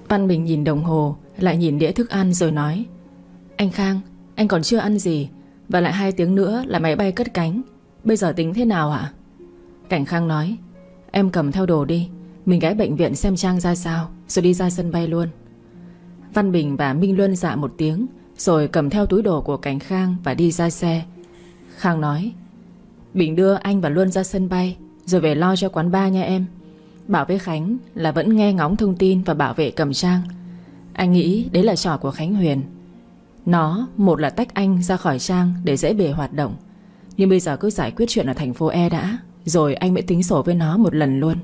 Văn Bình nhìn đồng hồ, lại nhìn đĩa thức ăn rồi nói: Anh Khang, anh còn chưa ăn gì, và lại 2 tiếng nữa là máy bay cất cánh. Bây giờ tính thế nào ạ? Cảnh Khang nói: Em cầm theo đồ đi, mình ghé bệnh viện xem Trang ra sao, rồi đi ra sân bay luôn. Văn Bình và Minh Luân dạ một tiếng, rồi cầm theo túi đồ của Cảnh Khang và đi ra xe. Khang nói: Bình đưa anh và Luân ra sân bay, rồi về lo cho quán bar nha em. Bảo với Khánh là vẫn nghe ngóng thông tin và bảo vệ Cẩm Trang. Anh nghĩ đấy là trò của Khánh Huyền. Nó một là tách anh ra khỏi Trang để dễ bề hoạt động, nhưng bây giờ cứ giải quyết chuyện ở thành phố E đã, rồi anh mới tính sổ với nó một lần luôn.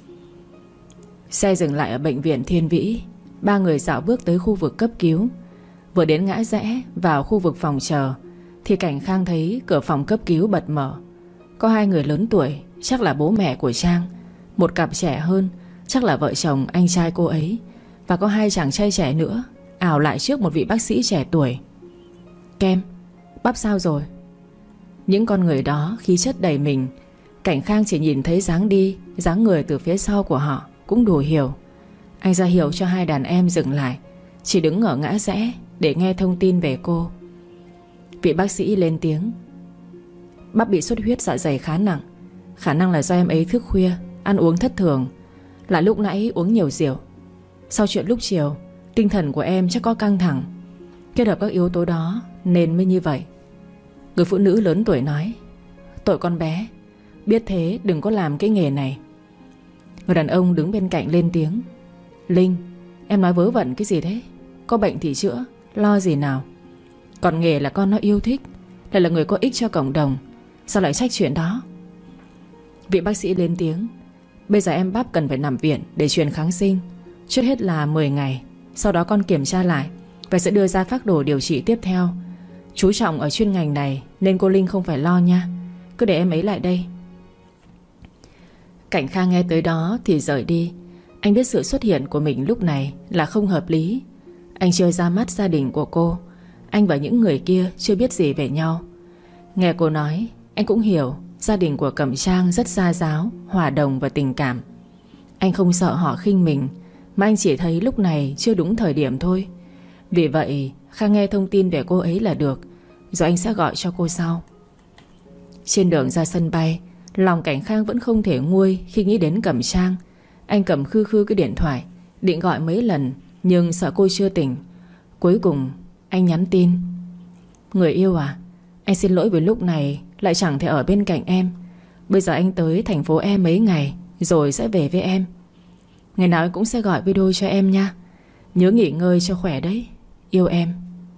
Xe dừng lại ở bệnh viện Thiên Vĩ. 3 người dạo bước tới khu vực cấp cứu. Vừa đến ngã rẽ vào khu vực phòng chờ thì Cảnh Khang thấy cửa phòng cấp cứu bật mở. Có 2 người lớn tuổi, chắc là bố mẹ của Trang. Một cặp trẻ hơn, chắc là vợ chồng anh trai cô ấy. Và có 2 chàng trai trẻ nữa ảo lại trước một vị bác sĩ trẻ tuổi. Kem, bắp sao rồi? Những con người đó khí chất đầy mình. Cảnh Khang chỉ nhìn thấy dáng đi, dáng người từ phía sau của họ cũng đủ hiểu. Anh ra hiệu cho 2 đàn em dừng lại, chỉ đứng ở ngã rẽ để nghe thông tin về cô. Vị bác sĩ lên tiếng: Bắp bị xuất huyết dạ dày khá nặng. Khả năng là do em ấy thức khuya, ăn uống thất thường, là lúc nãy uống nhiều rượu. Sau chuyện lúc chiều, tinh thần của em chắc có căng thẳng, kết hợp các yếu tố đó nên mới như vậy. Người phụ nữ lớn tuổi nói: Tội con bé, biết thế đừng có làm cái nghề này. Người đàn ông đứng bên cạnh lên tiếng: Linh, em nói vớ vẩn cái gì thế? Có bệnh thì chữa, lo gì nào. Còn nghề là con nó yêu thích, lại là người có ích cho cộng đồng, sao lại trách chuyện đó? Vị bác sĩ lên tiếng: Bây giờ em Bắp cần phải nằm viện để truyền kháng sinh, trước hết là 10 ngày. Sau đó con kiểm tra lại và sẽ đưa ra phác đồ điều trị tiếp theo. Chú trọng ở chuyên ngành này nên cô Linh không phải lo nha. Cứ để em ấy lại đây. Cảnh Khang nghe tới đó thì rời đi. Anh biết sự xuất hiện của mình lúc này là không hợp lý. Anh chưa ra mắt gia đình của cô. Anh và những người kia chưa biết gì về nhau. Nghe cô nói, anh cũng hiểu gia đình của Cẩm Trang rất gia giáo, hòa đồng và tình cảm. Anh không sợ họ khinh mình, mà anh chỉ thấy lúc này chưa đúng thời điểm thôi. Vì vậy Khang nghe thông tin về cô ấy là được, rồi anh sẽ gọi cho cô sau. Trên đường ra sân bay, lòng Cảnh Khang vẫn không thể nguôi khi nghĩ đến Cẩm Trang. Anh cầm khư khư cái điện thoại, định gọi mấy lần, nhưng sợ cô chưa tỉnh. Cuối cùng anh nhắn tin: Người yêu à, anh xin lỗi vì lúc này lại chẳng thể ở bên cạnh em. Bây giờ anh tới thành phố E mấy ngày rồi sẽ về với em. Ngày nào anh cũng sẽ gọi video cho em nha. Nhớ nghỉ ngơi cho khỏe đấy. Yêu em.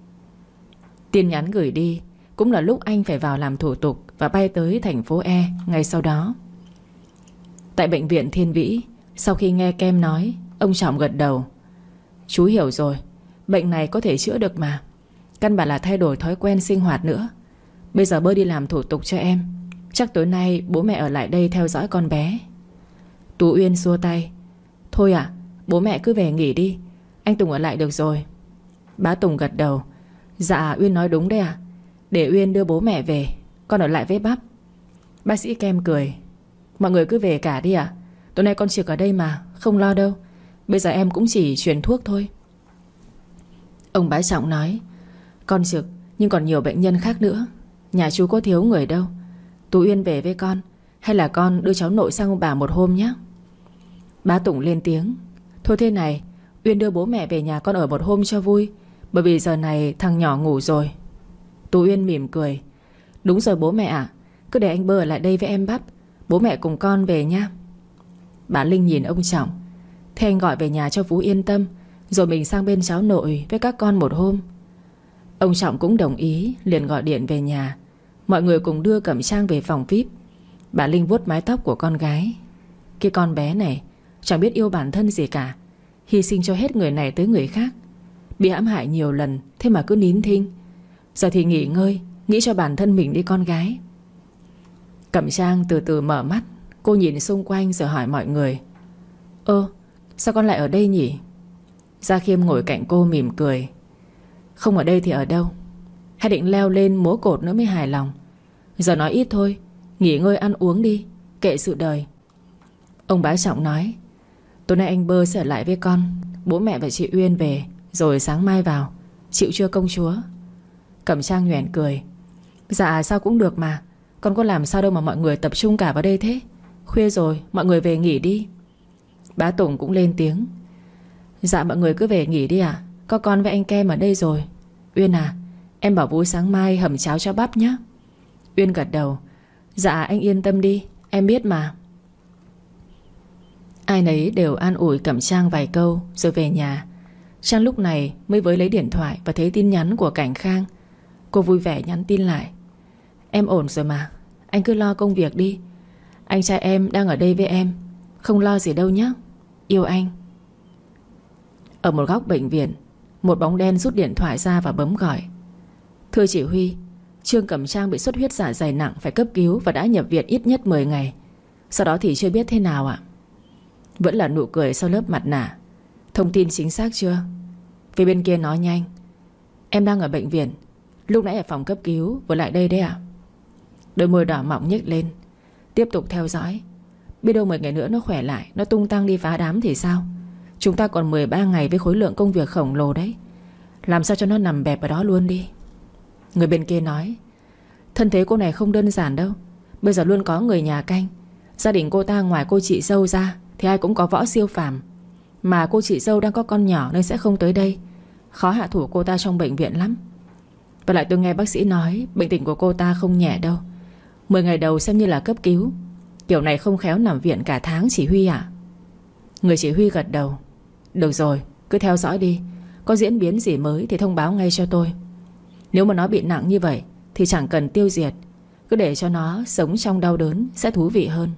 Tin nhắn gửi đi cũng là lúc anh phải vào làm thủ tục và bay tới thành phố E ngay sau đó. Tại bệnh viện Thiên Vĩ, sau khi nghe Kem nói, ông Trọng gật đầu: Chú hiểu rồi, bệnh này có thể chữa được mà. Căn bản là thay đổi thói quen sinh hoạt nữa. Bây giờ bơi đi làm thủ tục cho em. Chắc tối nay bố mẹ ở lại đây theo dõi con bé. Tú Uyên xua tay: Thôi à, bố mẹ cứ về nghỉ đi, anh Tùng ở lại được rồi. Bá Tùng gật đầu: Dạ Uyên nói đúng đấy à. Để Uyên đưa bố mẹ về, con ở lại với Bắp. Bác sĩ Kem cười: Mọi người cứ về cả đi ạ. Tối nay con trực ở đây mà, không lo đâu. Bây giờ em cũng chỉ truyền thuốc thôi. Ông Bá Trọng nói: Con trực nhưng còn nhiều bệnh nhân khác nữa. Nhà chú có thiếu người đâu. Tú Uyên về với con, hay là con đưa cháu nội sang ông bà một hôm nhé. Bá Tùng lên tiếng: Thôi thế này, Uyên đưa bố mẹ về nhà con ở một hôm cho vui, bởi vì giờ này thằng nhỏ ngủ rồi. Tú Uyên mỉm cười: Đúng rồi bố mẹ ạ. Cứ để anh Bơ ở lại đây với em Bắp, bố mẹ cùng con về nha. Bà Linh nhìn ông Trọng: Thế anh gọi về nhà cho Phú yên tâm, rồi mình sang bên cháu nội với các con một hôm. Ông Trọng cũng đồng ý, liền gọi điện về nhà. Mọi người cùng đưa Cẩm Trang về phòng VIP. Bà Linh vuốt mái tóc của con gái: Cái con bé này chẳng biết yêu bản thân gì cả, hy sinh cho hết người này tới người khác. Bị hãm hại nhiều lần, thế mà cứ nín thinh. Giờ thì nghỉ ngơi, nghĩ cho bản thân mình đi con gái. Cẩm Trang từ từ mở mắt. Cô nhìn xung quanh rồi hỏi mọi người: Sao con lại ở đây nhỉ? Gia Khiêm ngồi cạnh cô mỉm cười: Không ở đây thì ở đâu? Hay định leo lên múa cột nữa mới hài lòng? Giờ nói ít thôi, nghỉ ngơi ăn uống đi, kệ sự đời. Ông Bá Trọng nói: Tối nay anh Bơ sẽ ở lại với con. Bố mẹ và chị Uyên về rồi sáng mai vào. Chịu chưa công chúa? Cẩm Trang nhoẻn cười. Dạ sao cũng được mà. Con có làm sao đâu mà mọi người tập trung cả vào đây thế. Khuya rồi, mọi người về nghỉ đi. Bá Tùng cũng lên tiếng. Dạ mọi người cứ về nghỉ đi ạ. Có con với anh Kem ở đây rồi. Uyên à, em bảo Vũ sáng mai hầm cháo cho bắp nhé. Uyên gật đầu. Dạ anh yên tâm đi, em biết mà. Ai nấy đều an ủi Cẩm Trang vài câu rồi về nhà. Trang lúc này mới với lấy điện thoại và thấy tin nhắn của Cảnh Khang. Cô vui vẻ nhắn tin lại. Em ổn rồi mà, anh cứ lo công việc đi. Anh trai em đang ở đây với em. Không lo gì đâu nhé. Yêu anh. Ở một góc bệnh viện, một bóng đen rút điện thoại ra và bấm gọi. Thưa chỉ huy, Trương Cẩm Trang bị xuất huyết dạ dày nặng, phải cấp cứu và đã nhập viện ít nhất 10 ngày. Sau đó thì chưa biết thế nào ạ. Vẫn là nụ cười sau lớp mặt nạ. Thông tin chính xác chưa? Phía bên kia nói nhanh. Em đang ở bệnh viện. Lúc nãy ở phòng cấp cứu vừa lại đây đấy ạ. Đôi môi đỏ mọng nhếch lên. Tiếp tục theo dõi. Biết đâu 10 ngày nữa nó khỏe lại, nó tung tăng đi phá đám thì sao? Chúng ta còn 13 ngày với khối lượng công việc khổng lồ đấy. Làm sao cho nó nằm bẹp ở đó luôn đi. Người bên kia nói. Thân thế cô này không đơn giản đâu. Bây giờ luôn có người nhà canh. Gia đình cô ta ngoài cô chị dâu ra thì ai cũng có võ siêu phàm. Mà cô chị dâu đang có con nhỏ nên sẽ không tới đây. Khó hạ thủ cô ta trong bệnh viện lắm. Và lại tôi nghe bác sĩ nói bệnh tình của cô ta không nhẹ đâu. 10 ngày đầu xem như là cấp cứu. Kiểu này không khéo nằm viện cả tháng chỉ huy ạ. Người chỉ huy gật đầu. Được rồi, cứ theo dõi đi. Có diễn biến gì mới thì thông báo ngay cho tôi. Nếu mà nó bị nặng như vậy thì chẳng cần tiêu diệt. Cứ để cho nó sống trong đau đớn sẽ thú vị hơn.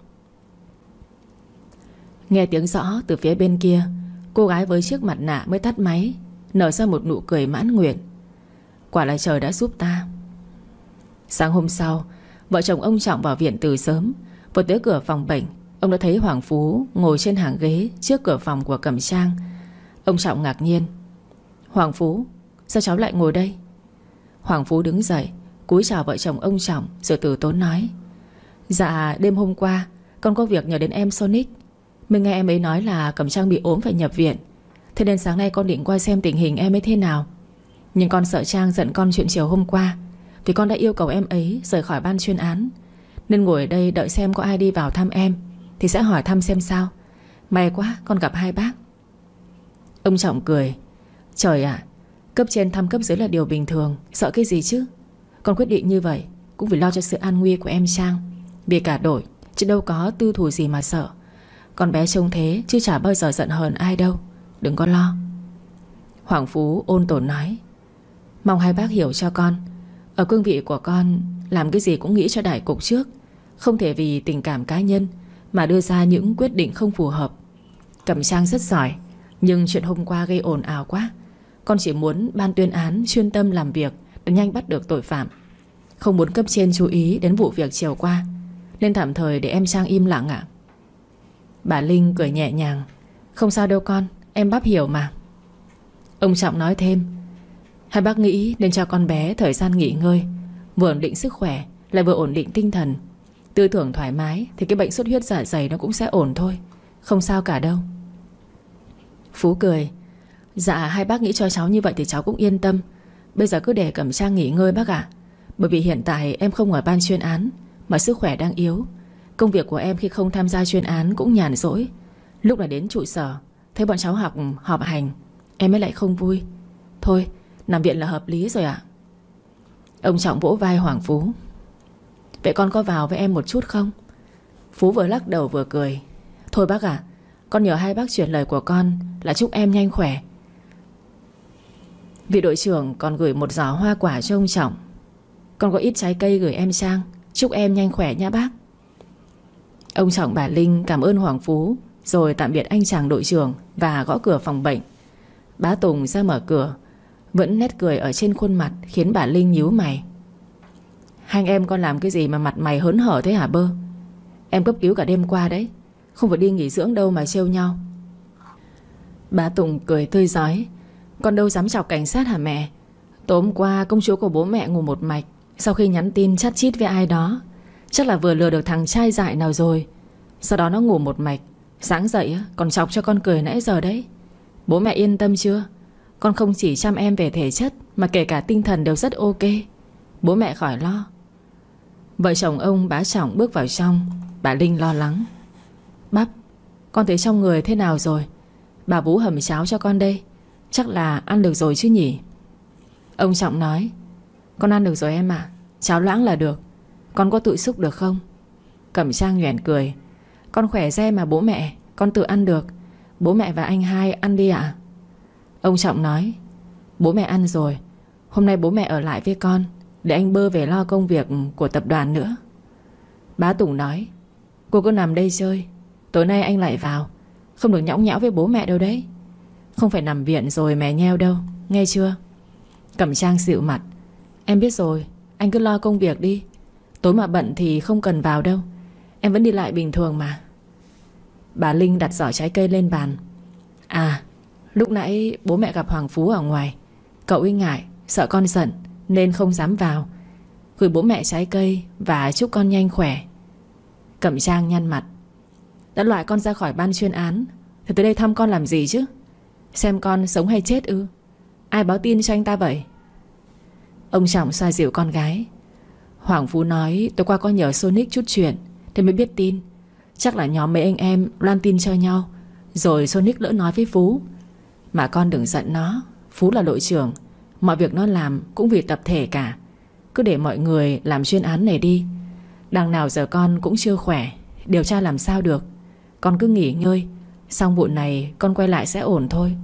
Nghe tiếng rõ từ phía bên kia, cô gái với chiếc mặt nạ mới tắt máy, nở ra một nụ cười mãn nguyện. Quả là trời đã giúp ta. Sáng hôm sau, vợ chồng ông Trọng vào viện từ sớm. Vừa tới cửa phòng bệnh, ông đã thấy Hoàng Phú ngồi trên hàng ghế trước cửa phòng của Cẩm Trang. Ông Trọng ngạc nhiên. Hoàng Phú, sao cháu lại ngồi đây? Hoàng Phú đứng dậy, cúi chào vợ chồng ông Trọng rồi từ tốn nói. Dạ đêm hôm qua con có việc nhờ đến em Sonic. Mình nghe em ấy nói là Cẩm Trang bị ốm phải nhập viện. Thế nên sáng nay con định qua xem tình hình em ấy thế nào. Nhưng con sợ Trang giận con chuyện chiều hôm qua, vì con đã yêu cầu em ấy rời khỏi ban chuyên án. Nên ngồi ở đây đợi xem có ai đi vào thăm em thì sẽ hỏi thăm xem sao. May quá con gặp hai bác. Ông Trọng cười. Trời ạ, cấp trên thăm cấp dưới là điều bình thường. Sợ cái gì chứ. Con quyết định như vậy cũng vì lo cho sự an nguy của em Trang. Vì cả đội chứ đâu có tư thù gì mà sợ. Con bé trông thế chứ chả bao giờ giận hờn ai đâu. Đừng có lo. Hoàng Phú ôn tồn nói. Mong hai bác hiểu cho con. Ở cương vị của con, làm cái gì cũng nghĩ cho đại cục trước. Không thể vì tình cảm cá nhân mà đưa ra những quyết định không phù hợp. Cẩm Trang rất giỏi, nhưng chuyện hôm qua gây ồn ào quá. Con chỉ muốn ban tuyên án chuyên tâm làm việc để nhanh bắt được tội phạm. Không muốn cấp trên chú ý đến vụ việc chiều qua, nên tạm thời để em Trang im lặng ạ. Bà Linh cười nhẹ nhàng. Không sao đâu con, em bắp hiểu mà. Ông Trọng nói thêm. Hai bác nghĩ nên cho con bé thời gian nghỉ ngơi, vừa ổn định sức khỏe lại vừa ổn định tinh thần. Tư tưởng thoải mái thì cái bệnh xuất huyết dạ dày nó cũng sẽ ổn thôi. Không sao cả đâu. Phú cười. Dạ hai bác nghĩ cho cháu như vậy thì cháu cũng yên tâm. Bây giờ cứ để Cẩm Trang nghỉ ngơi bác ạ. Bởi vì hiện tại em không ở ban chuyên án, mà sức khỏe đang yếu. Công việc của em khi không tham gia chuyên án cũng nhàn rỗi. Lúc này đến trụ sở thấy bọn cháu họp hành, em mới lại không vui. Thôi nằm viện là hợp lý rồi ạ. Ông Trọng vỗ vai Hoàng Phú. Vậy con có vào với em một chút không? Phú vừa lắc đầu vừa cười. Thôi bác ạ, con nhờ hai bác chuyển lời của con là chúc em nhanh khỏe. Vị đội trưởng còn gửi một giỏ hoa quả cho ông Trọng. Con có ít trái cây gửi em Trang. Chúc em nhanh khỏe nha bác. Ông Trọng bà Linh cảm ơn Hoàng Phú, rồi tạm biệt anh chàng đội trưởng và gõ cửa phòng bệnh. Bá Tùng ra mở cửa, vẫn nét cười ở trên khuôn mặt khiến bà Linh nhíu mày. Hai anh em con làm cái gì mà mặt mày hớn hở thế hả Bơ? Em cấp cứu cả đêm qua đấy, không phải đi nghỉ dưỡng đâu mà trêu nhau. Bá Tùng cười tươi rói. Con đâu dám chọc cảnh sát hả mẹ? Tối hôm qua công chúa của bố mẹ ngủ một mạch sau khi nhắn tin chat chít với ai đó. Chắc là vừa lừa được thằng trai dại nào rồi. Sau đó nó ngủ một mạch, Sáng dậy còn chọc cho con cười nãy giờ đấy. Bố mẹ yên tâm chưa? Con không chỉ chăm em về thể chất mà kể cả tinh thần đều rất ok. Bố mẹ khỏi lo. Vợ chồng ông bá Trọng bước vào trong. Bà Linh lo lắng. Bắp, con thấy trong người thế nào rồi? Bà Vũ hầm cháo cho con đây. Chắc là ăn được rồi chứ nhỉ? Ông Trọng nói. Con ăn được rồi em ạ. Cháo loãng là được. Con có tự xúc được không? Cẩm Trang nhoẻn cười. Con khỏe re mà bố mẹ. Con tự ăn được. Bố mẹ và anh hai ăn đi ạ. Ông Trọng nói. Bố mẹ ăn rồi. Hôm nay bố mẹ ở lại với con, để anh bơ về lo công việc của tập đoàn nữa. Bá Tùng nói. Cô cứ nằm đây chơi. Tối nay anh lại vào. Không được nhõng nhẽo với bố mẹ đâu đấy. Không phải nằm viện rồi mè nheo đâu, nghe chưa? Cẩm Trang dịu mặt. Em biết rồi, anh cứ lo công việc đi. Tối mà bận thì không cần vào đâu. Em vẫn đi lại bình thường mà. Bà Linh đặt giỏ trái cây lên bàn. À, lúc nãy bố mẹ gặp Hoàng Phú ở ngoài. Cậu ấy ngại, sợ con giận nên không dám vào. Gửi bố mẹ trái cây và chúc con nhanh khỏe. Cẩm Trang nhăn mặt. Đã loại con ra khỏi ban chuyên án thì tới đây thăm con làm gì chứ? Xem con sống hay chết ư? Ai báo tin cho anh ta vậy? Ông Trọng xoa dịu con gái. Hoàng Phú nói tối qua có nhờ Sonic chút chuyện thì mới biết tin. Chắc là nhóm mấy anh em loan tin cho nhau, rồi Sonic lỡ nói với Phú. Mà con đừng giận nó. Phú là đội trưởng, mọi việc nó làm cũng vì tập thể cả. Cứ để mọi người làm chuyên án này đi. Đằng nào giờ con cũng chưa khỏe, điều tra làm sao được. Con cứ nghỉ ngơi, xong vụ này con quay lại sẽ ổn thôi.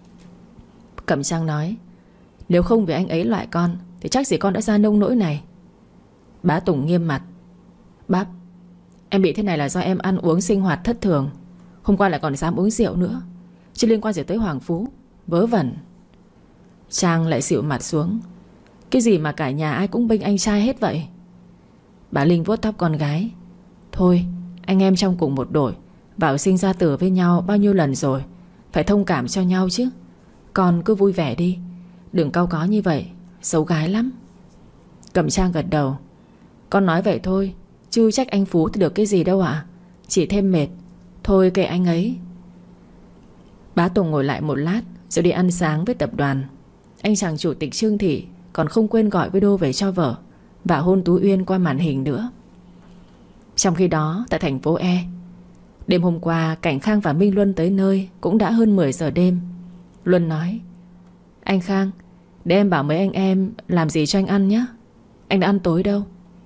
Cẩm Trang nói. Nếu không vì anh ấy loại con thì chắc gì con đã ra nông nỗi này. Bá Tùng nghiêm mặt. Bác, em bị thế này là do em ăn uống sinh hoạt thất thường. Hôm qua lại còn dám uống rượu nữa, chứ liên quan gì tới Hoàng Phú. Vớ vẩn. Trang lại xịu mặt xuống. Cái gì mà cả nhà ai cũng bênh anh trai hết vậy? Bà Linh vuốt tóc con gái. Thôi, anh em trong cùng một đội, vào sinh ra tử với nhau bao nhiêu lần rồi, phải thông cảm cho nhau chứ. Con cứ vui vẻ đi, đừng cau có như vậy, xấu gái lắm. Cẩm Trang gật đầu. Con nói vậy thôi, chứ trách anh Phú thì được cái gì đâu ạ. Chỉ thêm mệt. Thôi kệ anh ấy. Bá Tùng ngồi lại một lát rồi đi ăn sáng với tập đoàn. Anh chàng chủ tịch Trương Thị còn không quên gọi video về cho vợ và hôn Tú Uyên qua màn hình nữa. Trong khi đó tại thành phố E, đêm hôm qua Cảnh Khang và Minh Luân tới nơi cũng đã hơn 10 giờ đêm. Luân nói. Anh Khang, để em bảo mấy anh em làm gì cho anh ăn nhé. Anh đã ăn tối đâu?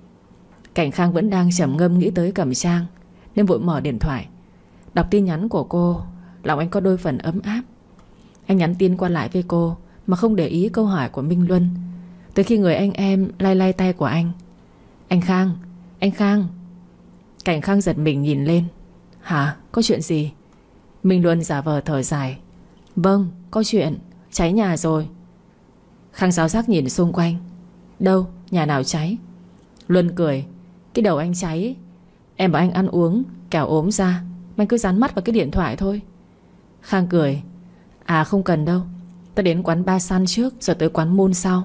Cảnh Khang vẫn đang trầm ngâm nghĩ tới Cẩm Trang nên vội mở điện thoại. Đọc tin nhắn của cô, lòng anh có đôi phần ấm áp. Anh nhắn tin qua lại với cô mà không để ý câu hỏi của Minh Luân. Tới khi người anh em lay lay tay của anh. Anh Khang, anh Khang. Cảnh Khang giật mình nhìn lên. Hả, có chuyện gì? Minh Luân giả vờ thở dài. Vâng, có chuyện, cháy nhà rồi. Khang giáo giác nhìn xung quanh. Đâu, nhà nào cháy? Luân cười. Cái đầu anh cháy. Em bảo anh ăn uống kẻo ốm ra, anh cứ dán mắt vào cái điện thoại thôi. Khang cười. À không cần đâu, ta đến quán Ba San trước rồi tới quán Moon sau.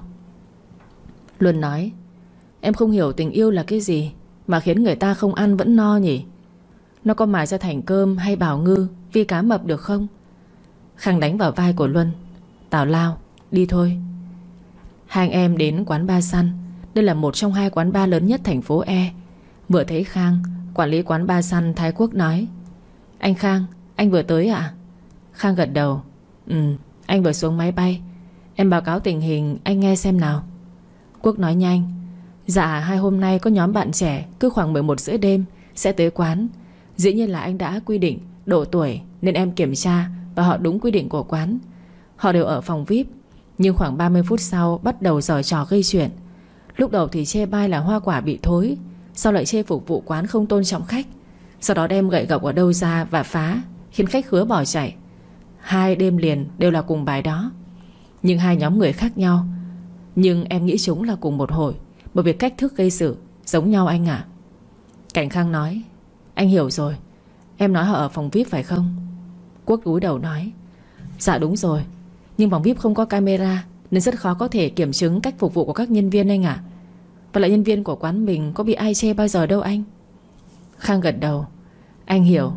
Luân nói. Em không hiểu tình yêu là cái gì mà khiến người ta không ăn vẫn no nhỉ? Nó có mài ra thành cơm hay bào ngư vi cá mập được không? Khang đánh vào vai của Luân. Tào lao, đi thôi. Hai anh em đến quán Ba San. Đây là một trong hai quán bar lớn nhất thành phố E. Vừa thấy Khang, quản lý quán Ba San Thái Quốc nói. Anh Khang, anh vừa tới ạ? Khang gật đầu. Anh vừa xuống máy bay. Em báo cáo tình hình anh nghe xem nào. Quốc nói nhanh. Dạ, hai hôm nay có nhóm bạn trẻ cứ khoảng 11 rưỡi đêm sẽ tới quán. Dĩ nhiên là anh đã quy định độ tuổi nên em kiểm tra và họ đúng quy định của quán. Họ đều ở phòng VIP. Nhưng khoảng 30 phút sau bắt đầu giở trò gây chuyện. Lúc đầu thì chê bai là hoa quả bị thối, sau lại chê phục vụ quán không tôn trọng khách. Sau đó đem gậy gộc ở đâu ra và phá, khiến khách khứa bỏ chạy. 2 đêm liền đều là cùng bài đó, nhưng hai nhóm người khác nhau. Nhưng em nghĩ chúng là cùng một hội, bởi vì cách thức gây sự giống nhau anh ạ. Cảnh Khang nói. Anh hiểu rồi. Em nói họ ở phòng VIP phải không? Quốc cúi đầu nói. Dạ đúng rồi, nhưng phòng VIP không có camera nên rất khó có thể kiểm chứng cách phục vụ của các nhân viên anh ạ. Và lại nhân viên của quán mình có bị ai chê bao giờ đâu anh. Khang gật đầu. Anh hiểu.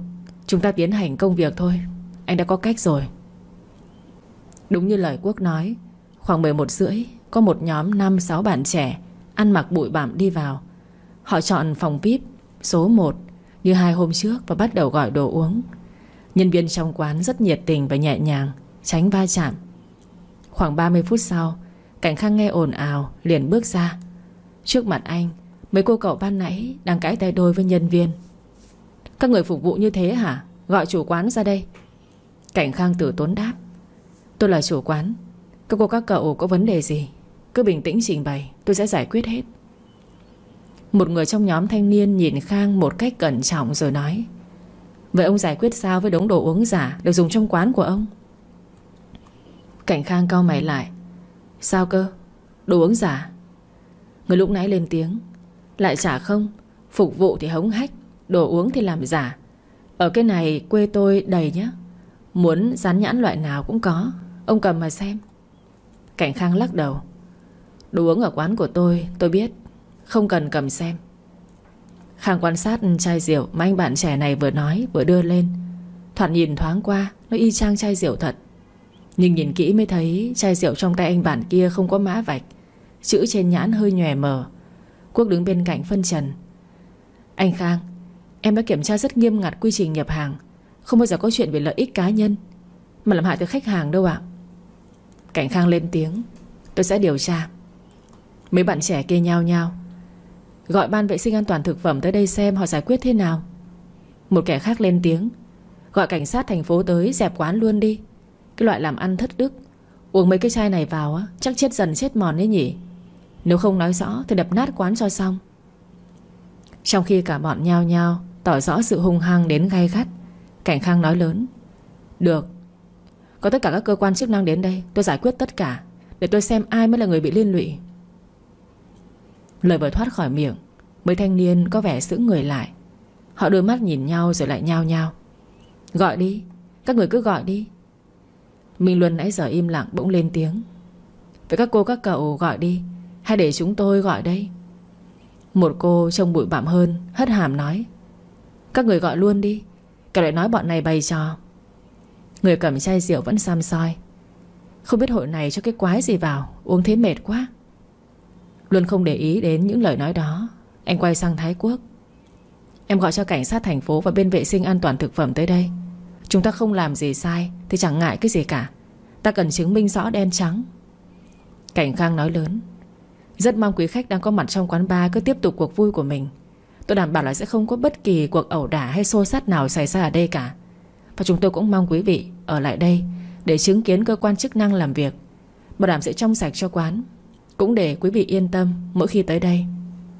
Chúng ta tiến hành công việc thôi. Anh đã có cách rồi. Đúng như lời Quốc nói, khoảng 11 rưỡi có một nhóm 5-6 bạn trẻ ăn mặc bụi bặm đi vào. Họ chọn phòng VIP số 1 như 2 hôm trước và bắt đầu gọi đồ uống. Nhân viên trong quán rất nhiệt tình và nhẹ nhàng, tránh va chạm. Khoảng 30 phút sau, Cảnh Khang nghe ồn ào liền bước ra. Trước mặt anh, mấy cô cậu ban nãy đang cãi tay đôi với nhân viên. Các người phục vụ như thế hả? Gọi chủ quán ra đây. Cảnh Khang từ tốn đáp. Tôi là chủ quán. Các cô các cậu có vấn đề gì cứ bình tĩnh trình bày, tôi sẽ giải quyết hết. Một người trong nhóm thanh niên nhìn Khang một cách cẩn trọng rồi nói. Vậy ông giải quyết sao với đống đồ uống giả được dùng trong quán của ông? Cảnh Khang cau mày lại. Sao cơ? Đồ uống giả? Người lúc nãy lên tiếng. Lại trả không? Phục vụ thì hống hách, đồ uống thì làm giả. Ở cái này quê tôi đầy nhá. Muốn dán nhãn loại nào cũng có. Ông cầm mà xem. Cảnh Khang lắc đầu. Đồ uống ở quán của tôi biết, không cần cầm xem. Khang quan sát chai rượu mà anh bạn trẻ này vừa nói vừa đưa lên. Thoạt nhìn thoáng qua nó y chang chai rượu thật. Nhưng nhìn kỹ mới thấy chai rượu trong tay anh bạn kia không có mã vạch, chữ trên nhãn hơi nhòe mờ. Quốc đứng bên cạnh phân trần. Anh Khang, em đã kiểm tra rất nghiêm ngặt quy trình nhập hàng, không bao giờ có chuyện về lợi ích cá nhân mà làm hại tới khách hàng đâu ạ. Cảnh Khang lên tiếng. Tôi sẽ điều tra. Mấy bạn trẻ kia nhao nhao. Gọi ban vệ sinh an toàn thực phẩm tới đây xem họ giải quyết thế nào. Một kẻ khác lên tiếng. Gọi cảnh sát thành phố tới dẹp quán luôn đi. Cái loại làm ăn thất đức, uống mấy cái chai này vào á, chắc chết dần chết mòn đấy nhỉ. Nếu không nói rõ thì đập nát quán cho xong. Trong khi cả bọn nhao nhao tỏ rõ sự hung hăng đến gay gắt, Cảnh Khang nói lớn. Được, có tất cả các cơ quan chức năng đến đây, tôi giải quyết tất cả, để tôi xem ai mới là người bị liên lụy. Lời vừa thoát khỏi miệng, mấy thanh niên có vẻ sững người lại. Họ đưa mắt nhìn nhau rồi lại nhao nhao. Gọi đi, các người cứ gọi đi. Minh Luân nãy giờ im lặng bỗng lên tiếng. Vậy các cô các cậu gọi đi, hay để chúng tôi gọi đây? Một cô trông bụi bặm hơn hất hàm nói. Các người gọi luôn đi, kẻo lại nói bọn này bày trò. Người cầm chai rượu vẫn xăm soi. Không biết hội này cho cái quái gì vào, uống thế mệt quá. Luân không để ý đến những lời nói đó. Anh quay sang Thái Quốc. Em gọi cho cảnh sát thành phố và bên vệ sinh an toàn thực phẩm tới đây. Chúng ta không làm gì sai thì chẳng ngại cái gì cả. Ta cần chứng minh rõ đen trắng. Cảnh Khang nói lớn. Rất mong quý khách đang có mặt trong quán bar cứ tiếp tục cuộc vui của mình. Tôi đảm bảo là sẽ không có bất kỳ cuộc ẩu đả hay xô xát nào xảy ra ở đây cả. Và chúng tôi cũng mong quý vị ở lại đây để chứng kiến cơ quan chức năng làm việc, bảo đảm sẽ trong sạch cho quán, cũng để quý vị yên tâm mỗi khi tới đây.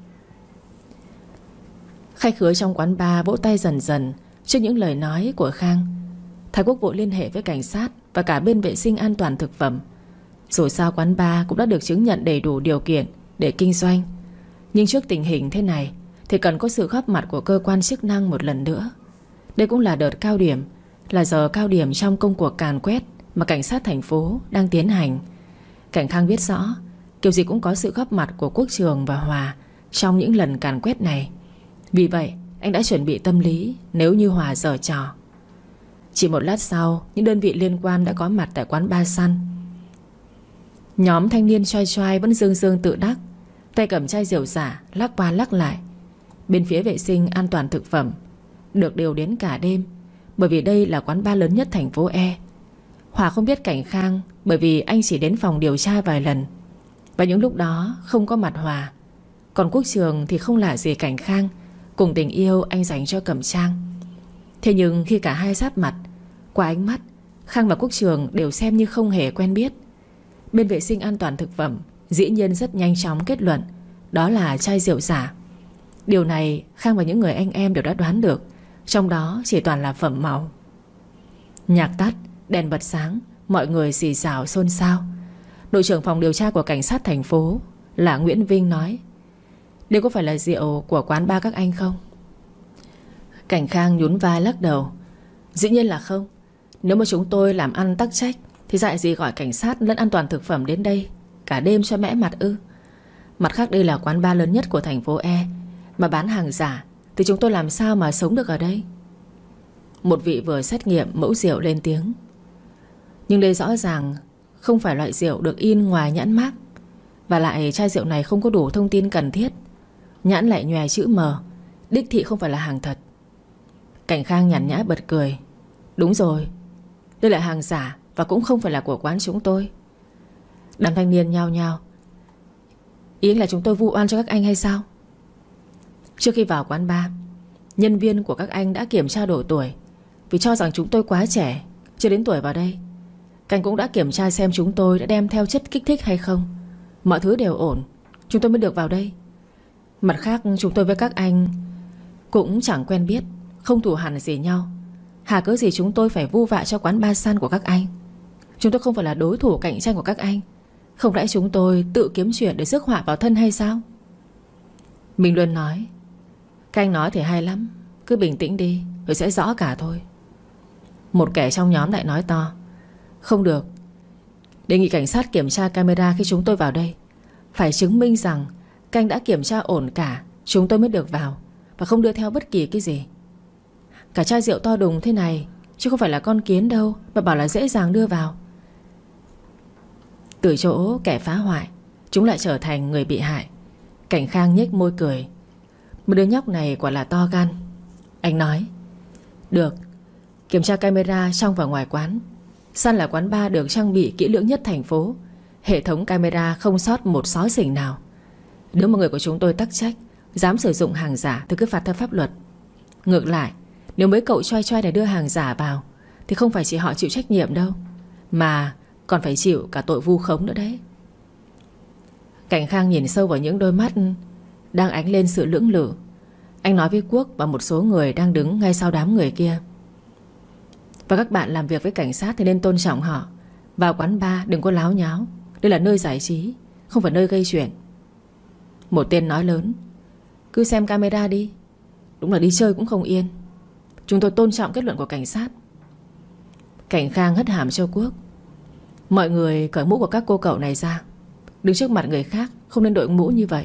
Khách khứa trong quán bar vỗ tay dần dần trước những lời nói của Khang. Thái Quốc vội liên hệ với cảnh sát và cả bên vệ sinh an toàn thực phẩm. Dù sao quán bar cũng đã được chứng nhận đầy đủ điều kiện để kinh doanh, nhưng trước tình hình thế này thì cần có sự góp mặt của cơ quan chức năng một lần nữa. Đây cũng là đợt cao điểm, là giờ cao điểm trong công cuộc càn quét mà cảnh sát thành phố đang tiến hành. Cảnh Khang biết rõ kiểu gì cũng có sự góp mặt của Quốc Trường và Hòa trong những lần càn quét này. Vì vậy anh đã chuẩn bị tâm lý nếu như Hòa giở trò. Chỉ một lát sau, những đơn vị liên quan đã có mặt tại quán bar săn. Nhóm thanh niên choai choai vẫn dương dương tự đắc, tay cầm chai rượu giả lắc qua lắc lại. Bên phía vệ sinh an toàn thực phẩm được điều đến cả đêm, bởi vì đây là quán bar lớn nhất thành phố E. Hòa không biết Cảnh Khang bởi vì anh chỉ đến phòng điều tra vài lần, và những lúc đó không có mặt Hòa. Còn Quốc Trường thì không lạ gì Cảnh Khang cùng tình yêu anh dành cho Cẩm Trang. Thế nhưng khi cả hai giáp mặt, qua ánh mắt, Khang và Quốc Trường đều xem như không hề quen biết. Bên vệ sinh an toàn thực phẩm dĩ nhiên rất nhanh chóng kết luận đó là chai rượu giả. Điều này Khang và những người anh em đều đã đoán được, trong đó chỉ toàn là phẩm màu. Nhạc tắt, đèn bật sáng, mọi người xì xào xôn xao. Đội trưởng phòng điều tra của cảnh sát thành phố là Nguyễn Vinh nói. Đây có phải là rượu của quán bar các anh không? Cảnh Khang nhún vai lắc đầu. Dĩ nhiên là không. Nếu mà chúng tôi làm ăn tắc trách thì dại gì gọi cảnh sát lẫn an toàn thực phẩm đến đây cả đêm cho mẽ mặt ư? Mặt khác đây là quán bar lớn nhất của thành phố E, mà bán hàng giả thì chúng tôi làm sao mà sống được ở đây? Một vị vừa xét nghiệm mẫu rượu lên tiếng: nhưng đây rõ ràng không phải loại rượu được in ngoài nhãn mác. Và lại chai rượu này không có đủ thông tin cần thiết. Nhãn lại nhòe chữ M, đích thị không phải là hàng thật. Cảnh Khang nhàn nhã bật cười: đúng rồi, đây là hàng giả và cũng không phải là của quán chúng tôi. Đám thanh niên nhao nhao: ý là chúng tôi vu oan cho các anh hay sao? Trước khi vào quán bar, nhân viên của các anh đã kiểm tra độ tuổi vì cho rằng chúng tôi quá trẻ, chưa đến tuổi vào đây. Các anh cũng đã kiểm tra xem chúng tôi đã đem theo chất kích thích hay không. Mọi thứ đều ổn, chúng tôi mới được vào đây. Mặt khác, chúng tôi với các anh cũng chẳng quen biết, không thù hằn gì nhau. Hà cớ gì chúng tôi phải vu vạ cho quán bar Sun của các anh? Chúng tôi không phải là đối thủ cạnh tranh của các anh. Không lẽ chúng tôi tự kiếm chuyện để rước họa vào thân hay sao? Minh Luân nói: các anh nói thì hay lắm, cứ bình tĩnh đi rồi sẽ rõ cả thôi. Một kẻ trong nhóm lại nói to: không được, đề nghị cảnh sát kiểm tra camera khi chúng tôi vào đây. Phải chứng minh rằng các anh đã kiểm tra ổn cả, chúng tôi mới được vào, và không đưa theo bất kỳ cái gì. Cả chai rượu to đùng thế này, chứ không phải là con kiến đâu mà bảo là dễ dàng đưa vào. Từ chỗ kẻ phá hoại, chúng lại trở thành người bị hại. Cảnh Khang nhếch môi cười: một đứa nhóc này quả là to gan. Anh nói: được, kiểm tra camera trong và ngoài quán. Sun là quán bar được trang bị kỹ lưỡng nhất thành phố. Hệ thống camera không sót một xó xỉnh nào. Nếu mà người của chúng tôi tắc trách, dám sử dụng hàng giả thì cứ phạt theo pháp luật. Ngược lại, nếu mấy cậu choai choai này đưa hàng giả vào thì không phải chỉ họ chịu trách nhiệm đâu, mà còn phải chịu cả tội vu khống nữa đấy. Cảnh Khang nhìn sâu vào những đôi mắt đang ánh lên sự lưỡng lự. Anh nói với Quốc và một số người đang đứng ngay sau đám người kia: và các bạn làm việc với cảnh sát thì nên tôn trọng họ. Vào quán bar đừng có láo nháo. Đây là nơi giải trí, không phải nơi gây chuyện. Một tên nói lớn: cứ xem camera đi. Đúng là đi chơi cũng không yên. Chúng tôi tôn trọng kết luận của cảnh sát. Cảnh Khang hất hàm cho Quốc: mọi người cởi mũ của các cô cậu này ra. Đứng trước mặt người khác không nên đội mũ như vậy.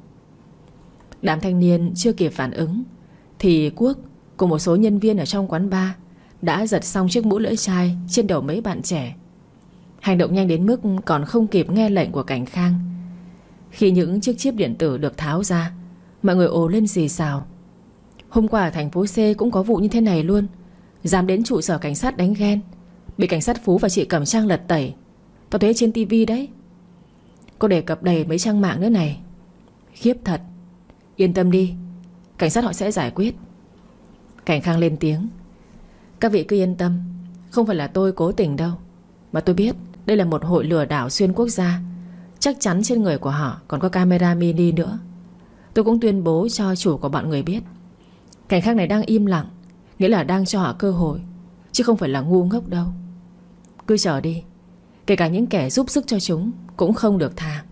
Đám thanh niên chưa kịp phản ứng thì Quốc cùng một số nhân viên ở trong quán bar đã giật xong chiếc mũ lưỡi chai trên đầu mấy bạn trẻ. Hành động nhanh đến mức còn không kịp nghe lệnh của Cảnh Khang. Khi những chiếc chip điện tử được tháo ra, mọi người ồ lên xì xào. Hôm qua ở thành phố C cũng có vụ như thế này luôn. Dám đến trụ sở cảnh sát đánh ghen, bị cảnh sát Phú và chị Cẩm Trang lật tẩy. Tao thấy trên tivi đấy, có đề cập đầy mấy trang mạng nữa này. Khiếp thật. Yên tâm đi, cảnh sát họ sẽ giải quyết. Cảnh Khang lên tiếng: các vị cứ yên tâm, không phải là tôi cố tình đâu, mà tôi biết đây là một hội lừa đảo xuyên quốc gia. Chắc chắn trên người của họ còn có camera mini nữa. Tôi cũng tuyên bố cho chủ của bọn người biết. Cảnh Khang này đang im lặng, nghĩa là đang cho họ cơ hội, chứ không phải là ngu ngốc đâu. Cứ chờ đi, kể cả những kẻ giúp sức cho chúng cũng không được tha.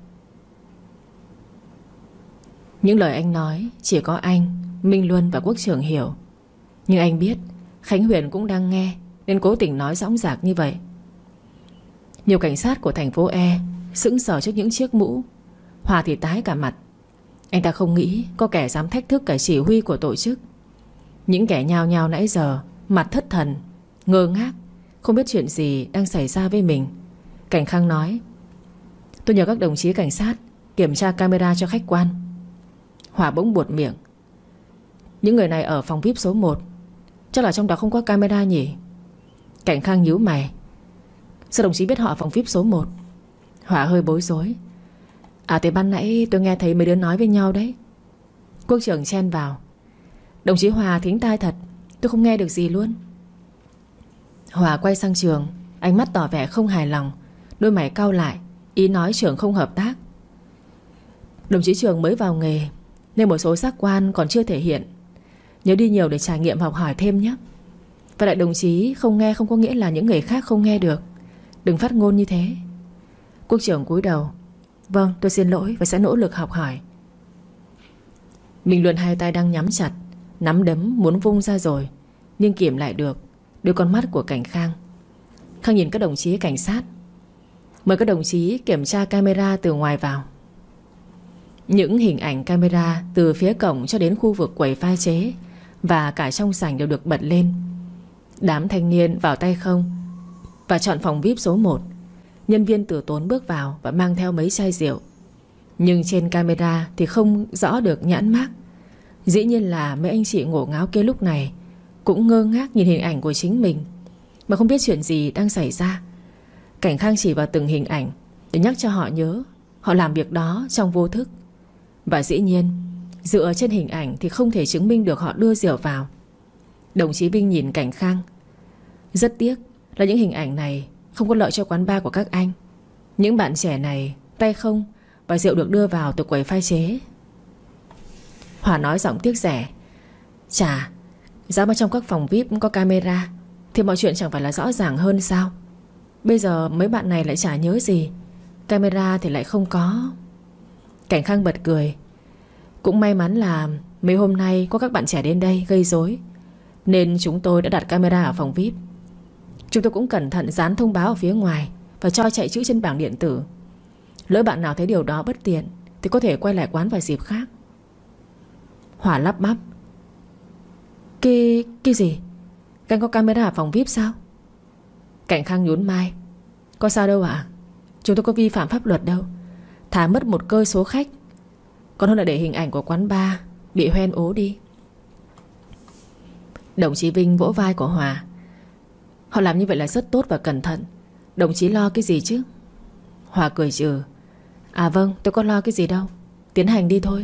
Những lời anh nói chỉ có anh, Minh Luân và Quốc trưởng hiểu. Nhưng anh biết Khánh Huyền cũng đang nghe, nên cố tình nói dõng dạc như vậy. Nhiều cảnh sát của thành phố E sững sờ trước những chiếc mũ. Hòa thì tái cả mặt. Anh ta không nghĩ có kẻ dám thách thức cả chỉ huy của tổ chức. Những kẻ nhao nhao nãy giờ mặt thất thần, ngơ ngác, không biết chuyện gì đang xảy ra với mình. Cảnh Khang nói: tôi nhờ các đồng chí cảnh sát kiểm tra camera cho khách quan. Hòa bỗng buột miệng: những người này ở phòng VIP số 1, chắc là trong đó không có camera nhỉ? Cảnh Khang nhíu mày: sao đồng chí biết họ ở phòng VIP số 1? Hòa hơi bối rối: à thì ban nãy tôi nghe thấy mấy đứa nói với nhau đấy. Quốc trưởng chen vào: đồng chí Hòa thính tai thật, tôi không nghe được gì luôn. Hòa quay sang Trường, ánh mắt tỏ vẻ không hài lòng, đôi mày cau lại, ý nói Trường không hợp tác. Đồng chí Trường mới vào nghề nên một số giác quan còn chưa thể hiện. Nhớ đi nhiều để trải nghiệm học hỏi thêm nhé. Và lại đồng chí không nghe không có nghĩa là những người khác không nghe được. Đừng phát ngôn như thế. Quốc trưởng cúi đầu: vâng, tôi xin lỗi và sẽ nỗ lực học hỏi. Minh Luân hai tay đang nhắm chặt, nắm đấm muốn vung ra rồi, nhưng kiềm lại được đôi con mắt của Cảnh Khang. Khang nhìn các đồng chí cảnh sát: mời các đồng chí kiểm tra camera từ ngoài vào. Những hình ảnh camera từ phía cổng cho đến khu vực quầy pha chế và cả trong sảnh đều được bật lên. Đám thanh niên vào tay không và chọn phòng VIP số 1. Nhân viên tử tốn bước vào và mang theo mấy chai rượu. Nhưng trên camera thì không rõ được nhãn mác. Dĩ nhiên là mấy anh chị ngổ ngáo kia lúc này cũng ngơ ngác nhìn hình ảnh của chính mình, mà không biết chuyện gì đang xảy ra. Cảnh Khang chỉ vào từng hình ảnh để nhắc cho họ nhớ họ làm việc đó trong vô thức. Và dĩ nhiên dựa trên hình ảnh thì không thể chứng minh được họ đưa rượu vào. Đồng chí Vinh nhìn Cảnh Khang. Rất tiếc là những hình ảnh này không có lợi cho quán bar của các anh. Những bạn trẻ này tay không và rượu được đưa vào từ quầy pha chế. Hòa nói giọng tiếc rẻ. Chà, giá mà trong các phòng VIP có camera thì mọi chuyện chẳng phải là rõ ràng hơn sao? Bây giờ mấy bạn này lại chả nhớ gì, camera thì lại không có. Cảnh Khang bật cười. Cũng may mắn là mấy hôm nay có các bạn trẻ đến đây gây rối, nên chúng tôi đã đặt camera ở phòng VIP. Chúng tôi cũng cẩn thận dán thông báo ở phía ngoài và cho chạy chữ trên bảng điện tử. Lỡ bạn nào thấy điều đó bất tiện thì có thể quay lại quán vào dịp khác. Hòa lắp bắp. Cái gì? Các anh có camera ở phòng VIP sao? Cảnh Khang nhún vai. Có sao đâu ạ? Chúng tôi có vi phạm pháp luật đâu. Thà mất một cơ số khách còn hơn là để hình ảnh của quán bar bị hoen ố đi. Đồng chí Vinh vỗ vai của Hòa. Họ làm như vậy là rất tốt và cẩn thận. Đồng chí lo cái gì chứ? Hòa cười trừ. À vâng, tôi có lo cái gì đâu. Tiến hành đi thôi.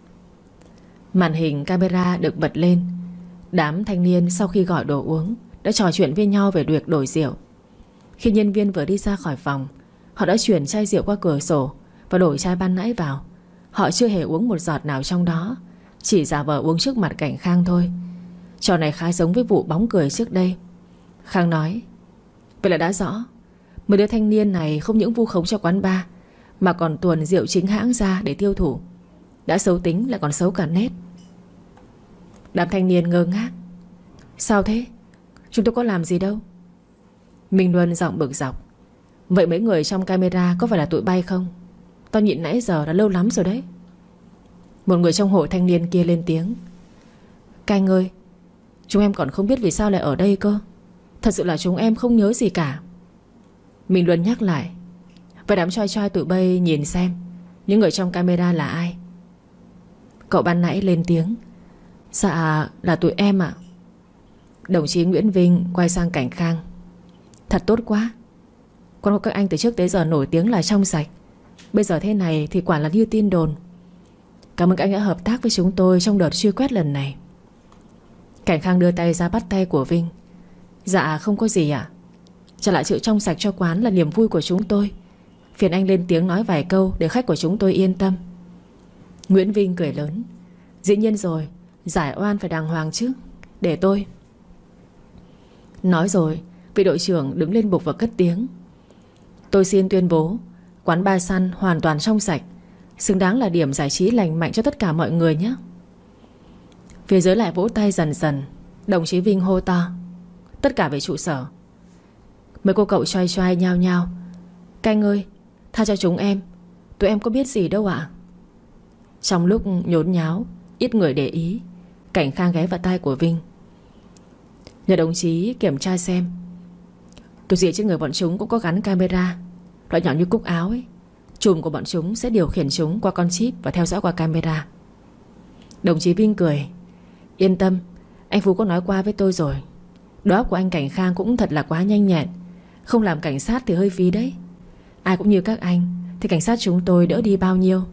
Màn hình camera được bật lên. Đám thanh niên sau khi gọi đồ uống đã trò chuyện với nhau về việc đổi rượu. Khi nhân viên vừa đi ra khỏi phòng, họ đã chuyển chai rượu qua cửa sổ và đổi chai ban nãy vào. Họ chưa hề uống một giọt nào trong đó, chỉ giả vờ uống trước mặt Cảnh Khang thôi. Trò này khá giống với vụ bóng cười trước đây. Khang nói. Vậy là đã rõ. Mấy đứa thanh niên này không những vu khống cho quán bar mà còn tuồn rượu chính hãng ra để tiêu thụ. Đã xấu tính lại còn xấu cả nét. Đám thanh niên ngơ ngác. Sao thế? Chúng tôi có làm gì đâu. Minh Luân giọng bực dọc. Vậy mấy người trong camera có phải là tụi bay không? Tao nhịn nãy giờ đã lâu lắm rồi đấy. Một người trong hội thanh niên kia lên tiếng. Các anh ơi, chúng em còn không biết vì sao lại ở đây cơ. Thật sự là chúng em không nhớ gì cả. Minh Luân nhắc lại. Vậy đám choi choi tụi bay nhìn xem những người trong camera là ai. Cậu ban nãy lên tiếng. Dạ là tụi em ạ. Đồng chí Nguyễn Vinh quay sang Cảnh Khang. Thật tốt quá. Con của các anh từ trước tới giờ nổi tiếng là trong sạch. Bây giờ thế này thì quả là như tin đồn. Cảm ơn các anh đã hợp tác với chúng tôi trong đợt truy quét lần này. Cảnh Khang đưa tay ra bắt tay của Vinh. Dạ không có gì ạ. Trả lại sự trong sạch cho quán là niềm vui của chúng tôi. Phiền anh lên tiếng nói vài câu để khách của chúng tôi yên tâm. Nguyễn Vinh cười lớn. Dĩ nhiên rồi, giải oan phải đàng hoàng chứ. Để tôi. Nói rồi, vị đội trưởng đứng lên bục và cất tiếng. Tôi xin tuyên bố quán Ba Sun hoàn toàn trong sạch, xứng đáng là điểm giải trí lành mạnh cho tất cả mọi người nhé. Phía dưới lại vỗ tay dần dần. Đồng chí Vinh hô to. Tất cả về trụ sở. Mấy cô cậu choai choai nhao nhao. Các anh ơi, tha cho chúng em. Tụi em có biết gì đâu ạ. Trong lúc nhốn nháo, ít người để ý, Cảnh Khang ghé vào tai của Vinh. Nhờ đồng chí kiểm tra xem kiểu gì trên người bọn chúng cũng có gắn camera, loại nhỏ như cúc áo ấy. Chùm của bọn chúng sẽ điều khiển chúng qua con chip và theo dõi qua camera. Đồng chí Vinh cười. Yên tâm, anh Phú có nói qua với tôi rồi. Đầu óc của anh Cảnh Khang cũng thật là quá nhanh nhẹn. Không làm cảnh sát thì hơi phí đấy. Ai cũng như các anh thì cảnh sát chúng tôi đỡ đi bao nhiêu.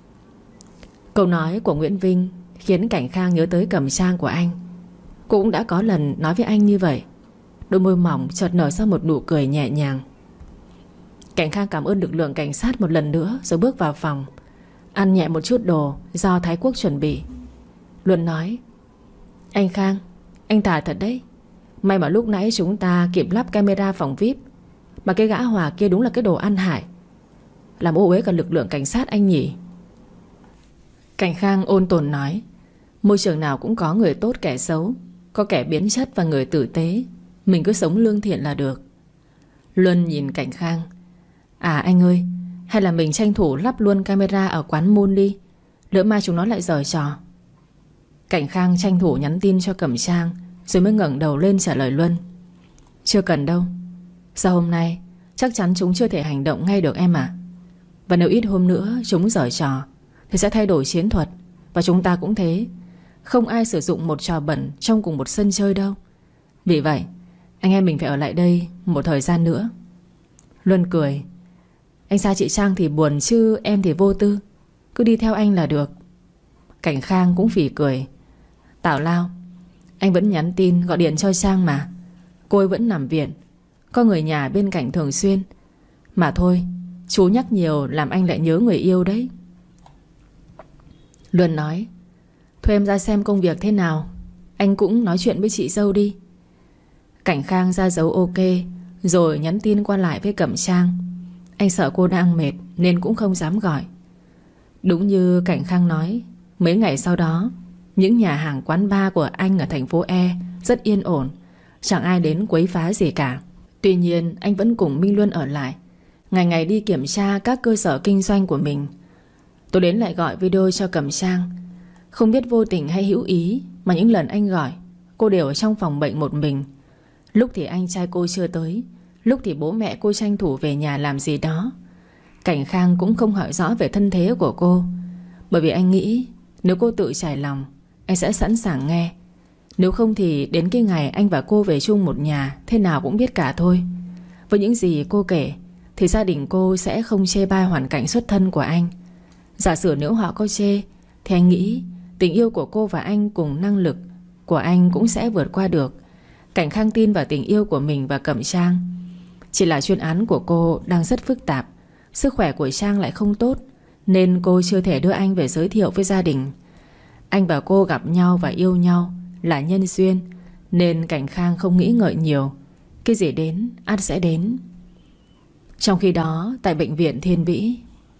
Câu nói của Nguyễn Vinh khiến Cảnh Khang nhớ tới Cẩm Trang của anh. Cô cũng đã có lần nói với anh như vậy. Đôi môi mỏng chợt nở ra một nụ cười nhẹ nhàng. Cảnh Khang cảm ơn lực lượng cảnh sát một lần nữa rồi bước vào phòng, ăn nhẹ một chút đồ do Thái Quốc chuẩn bị. Luân nói. Anh Khang, anh tài thật đấy. May mà lúc nãy chúng ta kịp lắp camera phòng VIP. Mà cái gã Hòa kia đúng là cái đồ ăn hại, làm ô uế cả lực lượng cảnh sát anh nhỉ. Cảnh Khang ôn tồn nói. Môi trường nào cũng có người tốt kẻ xấu, có kẻ biến chất và người tử tế. Mình cứ sống lương thiện là được. Luân nhìn Cảnh Khang. À anh ơi, hay là mình tranh thủ lắp luôn camera ở quán Moon đi, lỡ mai chúng nó lại giở trò. Cảnh Khang tranh thủ nhắn tin cho Cẩm Trang rồi mới ngẩng đầu lên trả lời Luân. Chưa cần đâu. Sao hôm nay chắc chắn chúng chưa thể hành động ngay được em à? Và nếu ít hôm nữa chúng giở trò thì sẽ thay đổi chiến thuật. Và chúng ta cũng thế. Không ai sử dụng một trò bẩn trong cùng một sân chơi đâu. Vì vậy anh em mình phải ở lại đây một thời gian nữa. Luân cười. Anh xa chị Trang thì buồn, chứ em thì vô tư. Cứ đi theo anh là được. Cảnh Khang cũng phì cười. Tào lao, anh vẫn nhắn tin gọi điện cho Trang mà. Cô ấy vẫn nằm viện, có người nhà bên cạnh thường xuyên. Mà thôi, chú nhắc nhiều làm anh lại nhớ người yêu đấy. Luân nói. Thôi em ra xem công việc thế nào. Anh cũng nói chuyện với chị dâu đi. Cảnh Khang ra dấu ok, rồi nhắn tin qua lại với Cẩm Trang. Anh sợ cô đang mệt nên cũng không dám gọi. Đúng như Cảnh Khang nói, mấy ngày sau đó, những nhà hàng quán bar của anh ở thành phố E rất yên ổn, chẳng ai đến quấy phá gì cả. Tuy nhiên anh vẫn cùng Minh Luân ở lại, ngày ngày đi kiểm tra các cơ sở kinh doanh của mình. Tôi đến lại gọi video cho Cẩm Trang. Không biết vô tình hay hữu ý mà những lần anh gọi, cô đều ở trong phòng bệnh một mình. Lúc thì anh trai cô chưa tới, lúc thì bố mẹ cô tranh thủ về nhà làm gì đó. Cảnh Khang cũng không hỏi rõ về thân thế của cô, bởi vì anh nghĩ nếu cô tự trải lòng, anh sẽ sẵn sàng nghe. Nếu không thì đến cái ngày anh và cô về chung một nhà, thế nào cũng biết cả thôi. Với những gì cô kể thì gia đình cô sẽ không chê bai hoàn cảnh xuất thân của anh. Giả sử nếu họ có chê thì anh nghĩ tình yêu của cô và anh cùng năng lực của anh cũng sẽ vượt qua được. Cảnh Khang tin vào tình yêu của mình và Cẩm Trang. Chỉ là chuyên án của cô đang rất phức tạp, sức khỏe của Trang lại không tốt, nên cô chưa thể đưa anh về giới thiệu với gia đình. Anh và cô gặp nhau và yêu nhau là nhân duyên, nên Cảnh Khang không nghĩ ngợi nhiều. Cái gì đến ắt sẽ đến. Trong khi đó tại bệnh viện Thiên Vĩ,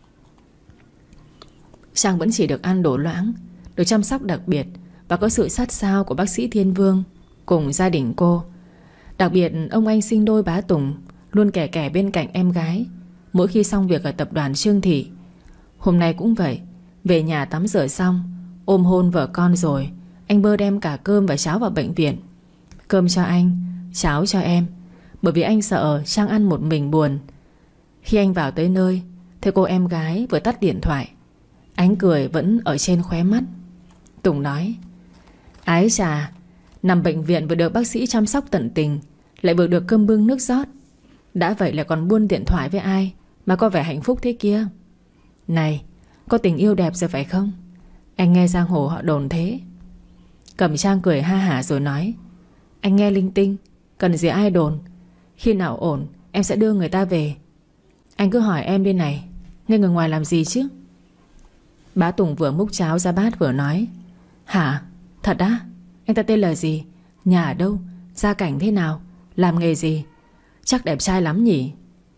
Trang vẫn chỉ được ăn đồ loãng, được chăm sóc đặc biệt và có sự sát sao của bác sĩ Thiên Vương cùng gia đình cô. Đặc biệt ông anh sinh đôi Bá Tùng luôn kè kè bên cạnh em gái mỗi khi xong việc ở tập đoàn Trương Thị. Hôm nay cũng vậy. Về nhà tắm rửa xong, ôm hôn vợ con rồi, anh Bơ đem cả cơm và cháo vào bệnh viện. Cơm cho anh, cháo cho em, bởi vì anh sợ Trang ăn một mình buồn. Khi anh vào tới nơi, thấy cô em gái vừa tắt điện thoại. Ánh cười vẫn ở trên khóe mắt. Tùng nói. Ái chà, nằm bệnh viện vừa được bác sĩ chăm sóc tận tình, lại vừa được cơm bưng nước rót. Đã vậy lại còn buôn điện thoại với ai mà có vẻ hạnh phúc thế kia. Này, có tình yêu đẹp rồi phải không? Anh nghe giang hồ họ đồn thế. Cẩm Trang cười ha hả rồi nói. Anh nghe linh tinh, cần gì ai đồn. Khi nào ổn em sẽ đưa người ta về. Anh cứ hỏi em đi này, nghe người ngoài làm gì chứ? Bá Tùng vừa múc cháo ra bát vừa nói. Hả? Thật á? Anh ta tên là gì? Nhà ở đâu? Gia cảnh thế nào? Làm nghề gì? Chắc đẹp trai lắm nhỉ?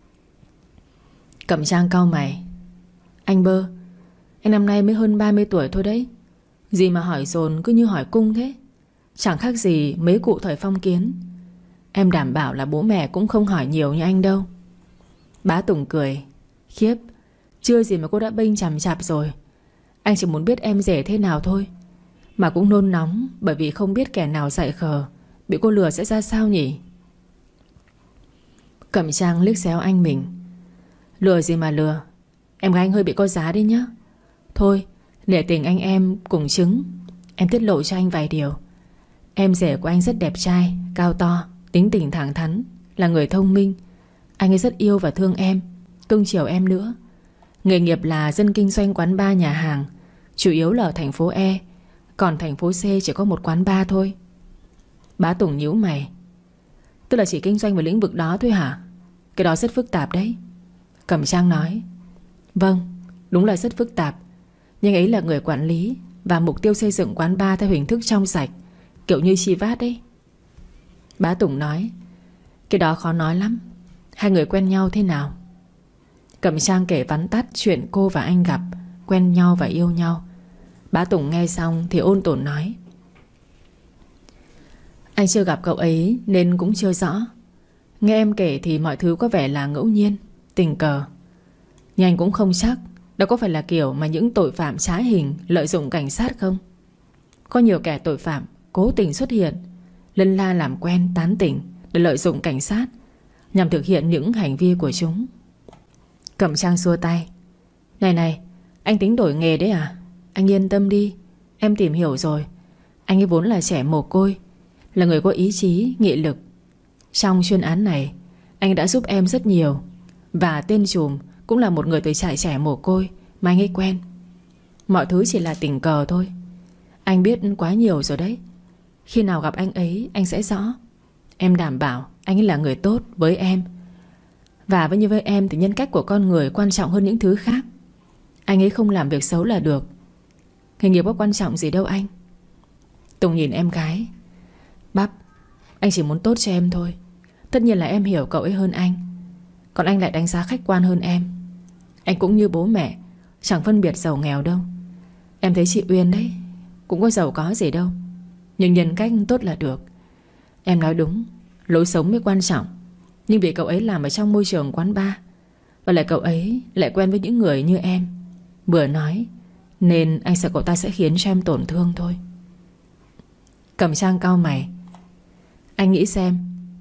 Cẩm Trang cau mày. Anh Bơ, anh năm nay mới hơn 30 tuổi thôi đấy. Gì mà hỏi dồn cứ như hỏi cung thế. Chẳng khác gì mấy cụ thời phong kiến. Em đảm bảo là bố mẹ cũng không hỏi nhiều như anh đâu. Bá Tùng cười. Khiếp, chưa gì mà cô đã bênh chằm chạp rồi. Anh chỉ muốn biết em rể thế nào thôi. Mà cũng nôn nóng, bởi vì không biết kẻ nào dại khờ bị cô lừa sẽ ra sao nhỉ? Cẩm Trang liếc xéo anh mình. Lừa gì mà lừa, em gái anh hơi bị có giá đấy nhá. Thôi, nể tình anh em cùng chứng, em tiết lộ cho anh vài điều. Em rể của anh rất đẹp trai, cao to, tính tình thẳng thắn, là người thông minh. Anh ấy rất yêu và thương em, cưng chiều em nữa. Nghề nghiệp là dân kinh doanh quán bar nhà hàng, chủ yếu là ở thành phố E. Còn thành phố C chỉ có một quán bar thôi. Bá Tùng nhíu mày. Tức là chỉ kinh doanh về lĩnh vực đó thôi hả? Cái đó rất phức tạp đấy. Cẩm Trang nói. Vâng, đúng là rất phức tạp. Nhưng ấy là người quản lý, và mục tiêu xây dựng quán bar theo hình thức trong sạch, kiểu như Chivas đấy. Bá Tùng nói. Cái đó khó nói lắm. Hai người quen nhau thế nào? Cẩm Trang kể vắn tắt chuyện cô và anh gặp, quen nhau và yêu nhau. Bá Tùng nghe xong thì ôn tồn nói. Anh chưa gặp cậu ấy nên cũng chưa rõ. Nghe em kể thì mọi thứ có vẻ là ngẫu nhiên, tình cờ. Nhưng anh cũng không chắc đó có phải là kiểu mà những tội phạm trá hình lợi dụng cảnh sát không. Có nhiều kẻ tội phạm cố tình xuất hiện, lân la làm quen, tán tỉnh để lợi dụng cảnh sát nhằm thực hiện những hành vi của chúng. Cẩm Trang xua tay. Này này, anh tính đổi nghề đấy à? Anh yên tâm đi, em tìm hiểu rồi. Anh ấy vốn là trẻ mồ côi, là người có ý chí, nghị lực. Trong chuyên án này, anh đã giúp em rất nhiều. Và tên trùm cũng là một người từ trại trẻ mồ côi mà anh ấy quen. Mọi thứ chỉ là tình cờ thôi. Anh biết quá nhiều rồi đấy. Khi nào gặp anh ấy anh sẽ rõ. Em đảm bảo anh ấy là người tốt với em. Và như với em thì nhân cách của con người quan trọng hơn những thứ khác. Anh ấy không làm việc xấu là được. Nghề nghiệp có quan trọng gì đâu anh. Tùng nhìn em gái. Bắp, anh chỉ muốn tốt cho em thôi. Tất nhiên là em hiểu cậu ấy hơn anh. Còn anh lại đánh giá khách quan hơn em. Anh cũng như bố mẹ, chẳng phân biệt giàu nghèo đâu. Em thấy chị Uyên đấy, cũng có giàu có gì đâu, nhưng nhân cách tốt là được. Em nói đúng, lối sống mới quan trọng. Nhưng vì cậu ấy làm ở trong môi trường quán bar, và lại cậu ấy lại quen với những người như em, vừa nói, nên anh sợ cậu ta sẽ khiến cho em tổn thương thôi. Cẩm Trang cau mày. Anh nghĩ xem,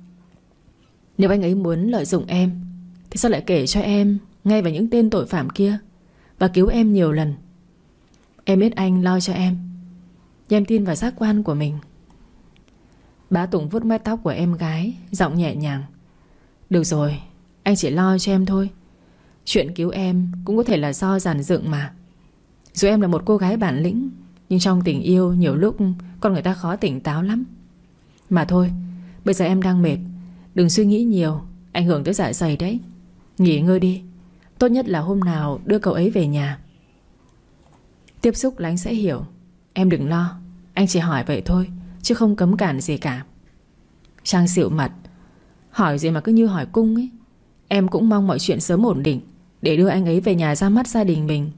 nếu anh ấy muốn lợi dụng em thì sao lại kể cho em nghe về những tên tội phạm kia và cứu em nhiều lần. Em biết anh lo cho em, nhưng em tin vào giác quan của mình. Bá Tùng vuốt mái tóc của em gái, giọng nhẹ nhàng. Được rồi, anh chỉ lo cho em thôi. Chuyện cứu em cũng có thể là do dàn dựng mà. Dù em là một cô gái bản lĩnh, nhưng trong tình yêu nhiều lúc con người ta khó tỉnh táo lắm. Mà thôi, bây giờ em đang mệt, đừng suy nghĩ nhiều, ảnh hưởng tới dạ dày đấy. Nghỉ ngơi đi. Tốt nhất là hôm nào đưa cậu ấy về nhà. Tiếp xúc là anh sẽ hiểu. Em đừng lo, anh chỉ hỏi vậy thôi, chứ không cấm cản gì cả. Trang xịu mặt. Hỏi gì mà cứ như hỏi cung ấy. Em cũng mong mọi chuyện sớm ổn định để đưa anh ấy về nhà ra mắt gia đình mình.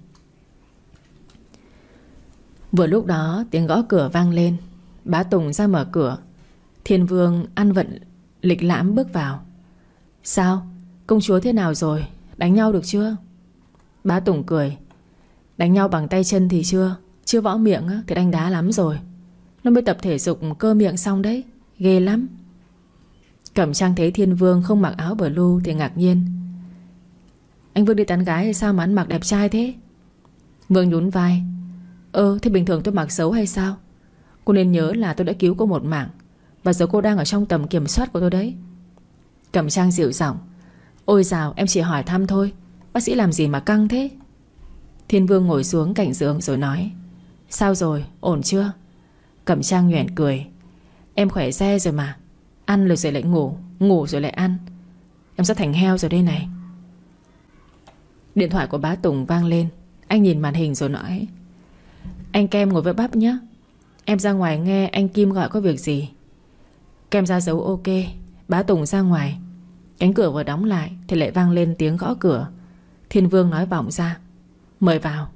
Vừa lúc đó tiếng gõ cửa vang lên. Bá Tùng ra mở cửa. Thiên Vương ăn vận lịch lãm bước vào. Sao? Công chúa thế nào rồi? Đánh nhau được chưa? Bá Tùng cười. Đánh nhau bằng tay chân thì chưa. Chưa võ miệng thì đánh đá lắm rồi. Nó mới tập thể dục cơ miệng xong đấy. Ghê lắm. Cẩm Trang thấy Thiên Vương không mặc áo blue thì ngạc nhiên. Anh Vương đi tán gái hay sao mà ăn mặc đẹp trai thế? Vương nhún vai. Thế bình thường tôi mặc xấu hay sao? Cô nên nhớ là tôi đã cứu cô một mạng, và giờ cô đang ở trong tầm kiểm soát của tôi đấy. Cẩm Trang dịu giọng. Ôi dào, em chỉ hỏi thăm thôi. Bác sĩ làm gì mà căng thế? Thiên Vương ngồi xuống cạnh giường rồi nói. Sao rồi, ổn chưa? Cẩm Trang nhoẻn cười. Em khỏe re rồi mà. Ăn rồi lại ngủ, ngủ rồi lại ăn. Em sắp thành heo rồi đây này. Điện thoại của bá Tùng vang lên. Anh nhìn màn hình rồi nói. Anh Kem ngồi với Bắp nhé. Em ra ngoài nghe anh Kim gọi có việc gì. Kem ra dấu ok. Bá Tùng ra ngoài. Cánh cửa vừa đóng lại thì lại vang lên tiếng gõ cửa. Thiên Vương nói vọng ra. Mời vào.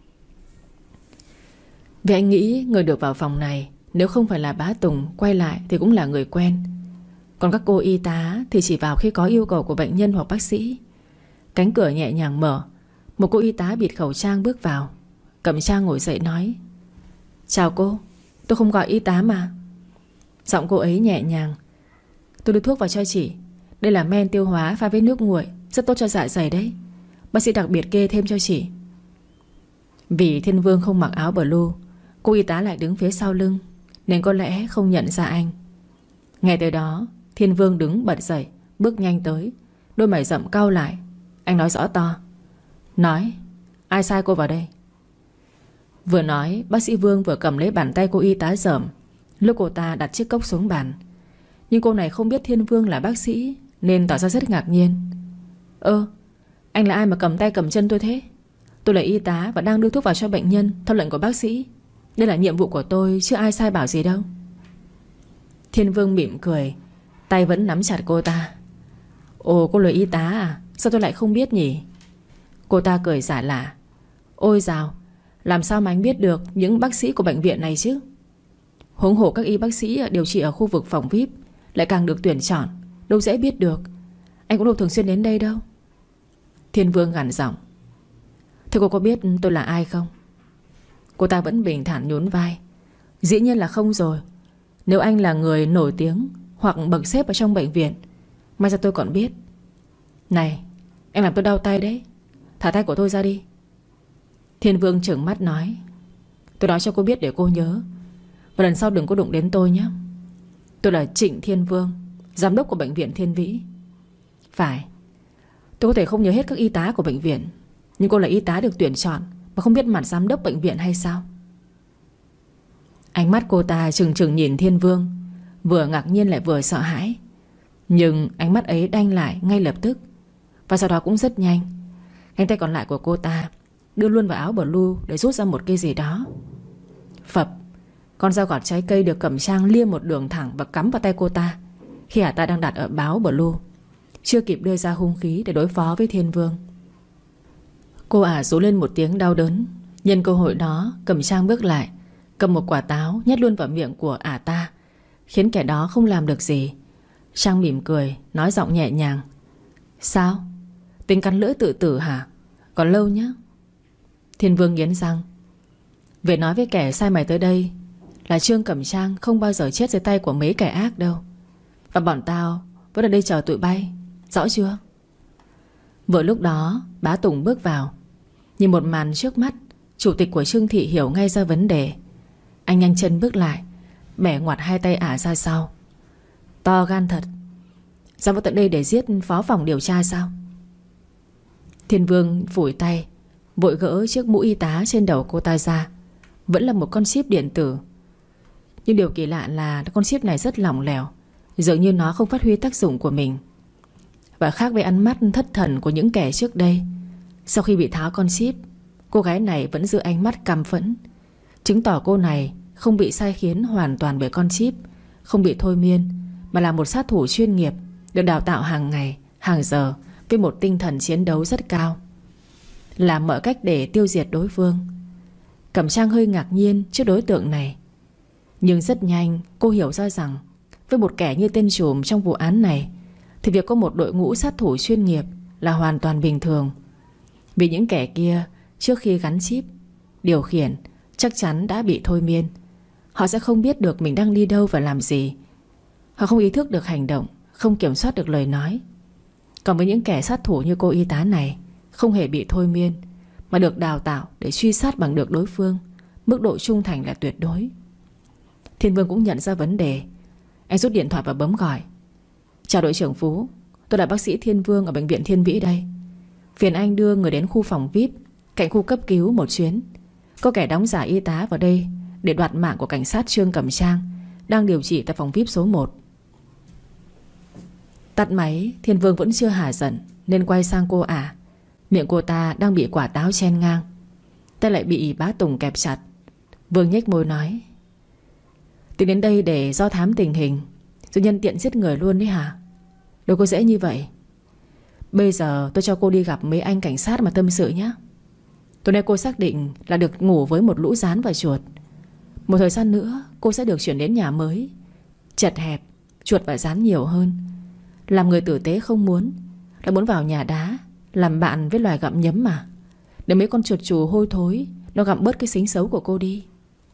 Vì anh nghĩ người được vào phòng này, nếu không phải là bá Tùng quay lại thì cũng là người quen. Còn các cô y tá thì chỉ vào khi có yêu cầu của bệnh nhân hoặc bác sĩ. Cánh cửa nhẹ nhàng mở. Một cô y tá bịt khẩu trang bước vào. Cẩm Trang ngồi dậy nói. Chào cô, tôi không gọi y tá mà. Giọng cô ấy nhẹ nhàng. Tôi đưa thuốc vào cho chị. Đây là men tiêu hóa pha với nước nguội, rất tốt cho dạ dày đấy. Bác sĩ đặc biệt kê thêm cho chị. Vì Thiên Vương không mặc áo blue, cô y tá lại đứng phía sau lưng, nên có lẽ không nhận ra anh. Nghe tới đó, Thiên Vương đứng bật dậy, bước nhanh tới. Đôi mày rậm cau lại. Anh nói rõ to. Nói, ai sai cô vào đây? Vừa nói, bác sĩ Vương vừa cầm lấy bàn tay cô y tá dởm. Lúc cô ta đặt chiếc cốc xuống bàn. Nhưng cô này không biết Thiên Vương là bác sĩ, nên tỏ ra rất ngạc nhiên. Anh là ai mà cầm tay cầm chân tôi thế? Tôi là y tá và đang đưa thuốc vào cho bệnh nhân theo lệnh của bác sĩ. Đây là nhiệm vụ của tôi, chứ ai sai bảo gì đâu. Thiên Vương mỉm cười, tay vẫn nắm chặt cô ta. Ồ, cô là y tá à? Sao tôi lại không biết nhỉ? Cô ta cười giả lả. Ôi dào, làm sao mà anh biết được những bác sĩ của bệnh viện này chứ? Huống hồ các y bác sĩ điều trị ở khu vực phòng VIP lại càng được tuyển chọn, đâu dễ biết được. Anh cũng đâu thường xuyên đến đây đâu. Thiên Vương gằn giọng. Thế cô có biết tôi là ai không? Cô ta vẫn bình thản nhún vai. Dĩ nhiên là không rồi. Nếu anh là người nổi tiếng hoặc bậc sếp ở trong bệnh viện. May ra tôi còn biết. Này, anh làm tôi đau tay đấy. Thả tay của tôi ra đi. Thiên Vương trừng mắt nói: Tôi nói cho cô biết để cô nhớ, và lần sau đừng có đụng đến tôi nhé. Tôi là Trịnh Thiên Vương, giám đốc của bệnh viện Thiên Vĩ. Phải, tôi có thể không nhớ hết các y tá của bệnh viện, nhưng cô là y tá được tuyển chọn mà không biết mặt giám đốc bệnh viện hay sao? Ánh mắt cô ta trừng trừng nhìn Thiên Vương, vừa ngạc nhiên lại vừa sợ hãi. Nhưng ánh mắt ấy đanh lại ngay lập tức, và sau đó cũng rất nhanh. Cánh tay còn lại của cô ta đưa luôn vào áo blue để rút ra một cái gì đó. Phập, con dao gọt trái cây được Cẩm Trang lia một đường thẳng và cắm vào tay cô ta khi ả ta đang đặt ở áo blue, chưa kịp đưa ra hung khí để đối phó với Thiên Vương. Cô ả rú lên một tiếng đau đớn. Nhân cơ hội đó, Cẩm Trang bước lại, cầm một quả táo nhét luôn vào miệng của ả ta, khiến kẻ đó không làm được gì. Trang mỉm cười, nói giọng nhẹ nhàng: Sao? Tính cắn lưỡi tự tử hả? Còn lâu nhá. Thiên Vương nghiến răng: Về nói với kẻ sai mày tới đây là Trương Cẩm Trang không bao giờ chết dưới tay của mấy kẻ ác đâu. Và bọn tao vẫn ở đây chờ tụi bay, rõ chưa? Vừa lúc đó Bá Tùng bước vào. Nhìn một màn trước mắt, chủ tịch của Trương Thị hiểu ngay ra vấn đề. Anh nhanh chân bước lại, bẻ ngoặt hai tay ả ra sau. To gan thật, dám vào tận đây để giết phó phòng điều tra sao? Thiên Vương phủi tay, vội gỡ chiếc mũ y tá trên đầu cô ta ra. Vẫn là một con chip điện tử, nhưng điều kỳ lạ là con chip này rất lỏng lẻo, dường như nó không phát huy tác dụng của mình. Và khác với ánh mắt thất thần của những kẻ trước đây, sau khi bị tháo con chip, cô gái này vẫn giữ ánh mắt căm phẫn, chứng tỏ cô này không bị sai khiến hoàn toàn bởi con chip, không bị thôi miên, mà là một sát thủ chuyên nghiệp, được đào tạo hàng ngày, hàng giờ, với một tinh thần chiến đấu rất cao, làm mọi cách để tiêu diệt đối phương. Cẩm Trang hơi ngạc nhiên trước đối tượng này, nhưng rất nhanh cô hiểu ra rằng với một kẻ như tên trùm trong vụ án này thì việc có một đội ngũ sát thủ chuyên nghiệp là hoàn toàn bình thường. Vì những kẻ kia trước khi gắn chip, điều khiển chắc chắn đã bị thôi miên. Họ sẽ không biết được mình đang đi đâu và làm gì. Họ không ý thức được hành động, không kiểm soát được lời nói. Còn với những kẻ sát thủ như cô y tá này, không hề bị thôi miên, mà được đào tạo để truy sát bằng được đối phương, mức độ trung thành là tuyệt đối. Thiên Vương cũng nhận ra vấn đề. Anh rút điện thoại và bấm gọi: Chào đội trưởng Phú, tôi là bác sĩ Thiên Vương ở bệnh viện Thiên Vĩ đây. Phiền anh đưa người đến khu phòng VIP cạnh khu cấp cứu một chuyến. Có kẻ đóng giả y tá vào đây để đoạt mạng của cảnh sát Trương Cẩm Trang, đang điều trị tại phòng VIP số 1. Tắt máy, Thiên Vương vẫn chưa hả giận nên quay sang cô ả. Miệng cô ta đang bị quả táo chen ngang, tay lại bị Bá Tùng kẹp chặt. Vương nhếch môi nói: Tính đến đây để do thám tình hình rồi nhân tiện giết người luôn đấy hả? Đâu có dễ như vậy. Bây giờ tôi cho cô đi gặp mấy anh cảnh sát mà tâm sự nhé. Tối nay cô xác định là được ngủ với một lũ gián và chuột. Một thời gian nữa cô sẽ được chuyển đến nhà mới, chật hẹp, chuột và gián nhiều hơn. Làm người tử tế không muốn, lại muốn vào nhà đá làm bạn với loài gặm nhấm mà, để mấy con chuột chù hôi thối nó gặm bớt cái xính xấu của cô đi.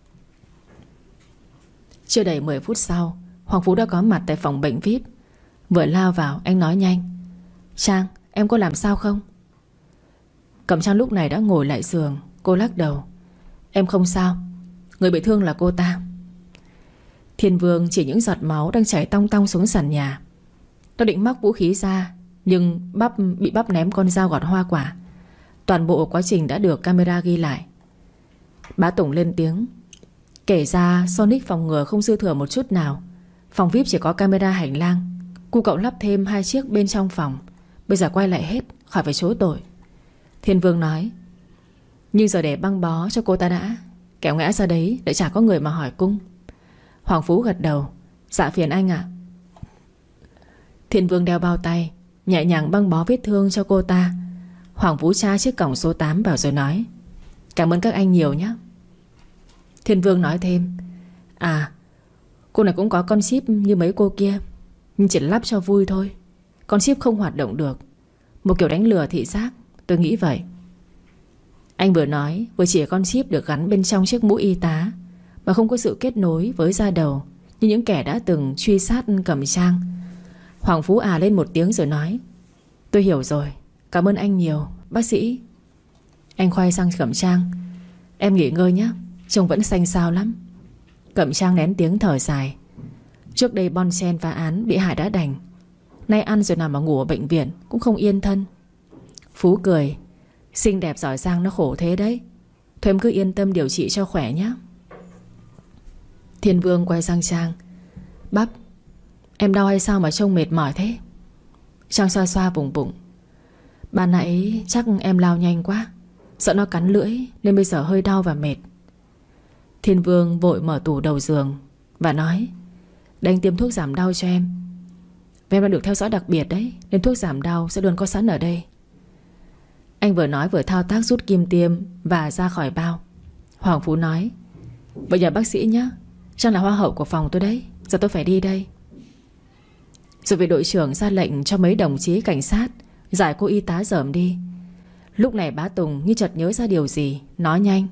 Chưa đầy 10 phút sau, Hoàng Phú đã có mặt tại phòng bệnh VIP. Vừa lao vào, anh nói nhanh: Trang, em có làm sao không? Cẩm Trang lúc này đã ngồi lại giường. Cô lắc đầu: Em không sao. Người bị thương là cô ta. Thiên Vương chỉ những giọt máu đang chảy tong tong xuống sàn nhà. Nó định móc vũ khí ra, nhưng bị bắp ném con dao gọt hoa quả. Toàn bộ quá trình đã được camera ghi lại. Bá Tùng lên tiếng: Kể ra Sonic phòng ngừa không dư thừa một chút nào. Phòng VIP chỉ có camera hành lang, cu cậu lắp thêm 2 chiếc bên trong phòng. Bây giờ quay lại hết, khỏi phải chối tội. Thiên Vương nói: Nhưng giờ để băng bó cho cô ta đã, kẻo ngã ra đấy để chả có người mà hỏi cung. Hoàng Phú gật đầu: Dạ phiền anh ạ. Thiên Vương đeo bao tay, nhẹ nhàng băng bó vết thương cho cô ta. Hoàng Phú tra chiếc cổng số 8 vào rồi nói: Cảm ơn các anh nhiều nhé. Thiên Vương nói thêm: À, cô này cũng có con chip như mấy cô kia, nhưng chỉ lắp cho vui thôi. Con chip không hoạt động được, một kiểu đánh lừa thị giác, tôi nghĩ vậy. Anh vừa nói vừa chỉ con chip được gắn bên trong chiếc mũ y tá, mà không có sự kết nối với da đầu như những kẻ đã từng truy sát Cẩm Trang. Hoàng Phú lên một tiếng rồi nói: Tôi hiểu rồi, cảm ơn anh nhiều, bác sĩ. Anh quay sang Cẩm Trang: Em nghỉ ngơi nhé, trông vẫn xanh xao lắm. Cẩm Trang nén tiếng thở dài. Trước đây bon chen phá án bị hại đã đành, nay ăn rồi nằm mà ngủ ở bệnh viện cũng không yên thân. Phú cười: Xinh đẹp giỏi giang nó khổ thế đấy. Thôi em cứ yên tâm điều trị cho khỏe nhé. Thiên Vương quay sang Trang: Bắp, em đau hay sao mà trông mệt mỏi thế? Trang xoa xoa vùng bụng: Ban nãy chắc em lao nhanh quá, sợ nó cắn lưỡi nên bây giờ hơi đau và mệt. Thiên Vương vội mở tủ đầu giường và nói: Để anh tiêm thuốc giảm đau cho em. Và em đã được theo dõi đặc biệt đấy, nên thuốc giảm đau sẽ luôn có sẵn ở đây. Anh vừa nói vừa thao tác rút kim tiêm và ra khỏi bao. Hoàng Phú nói: Vậy nhờ bác sĩ nhé, Trang là hoa hậu của phòng tôi đấy, giờ tôi phải đi đây. Rồi vị đội trưởng ra lệnh cho mấy đồng chí cảnh sát giải cô y tá dởm đi. Lúc này bá Tùng như chợt nhớ ra điều gì, nói nhanh: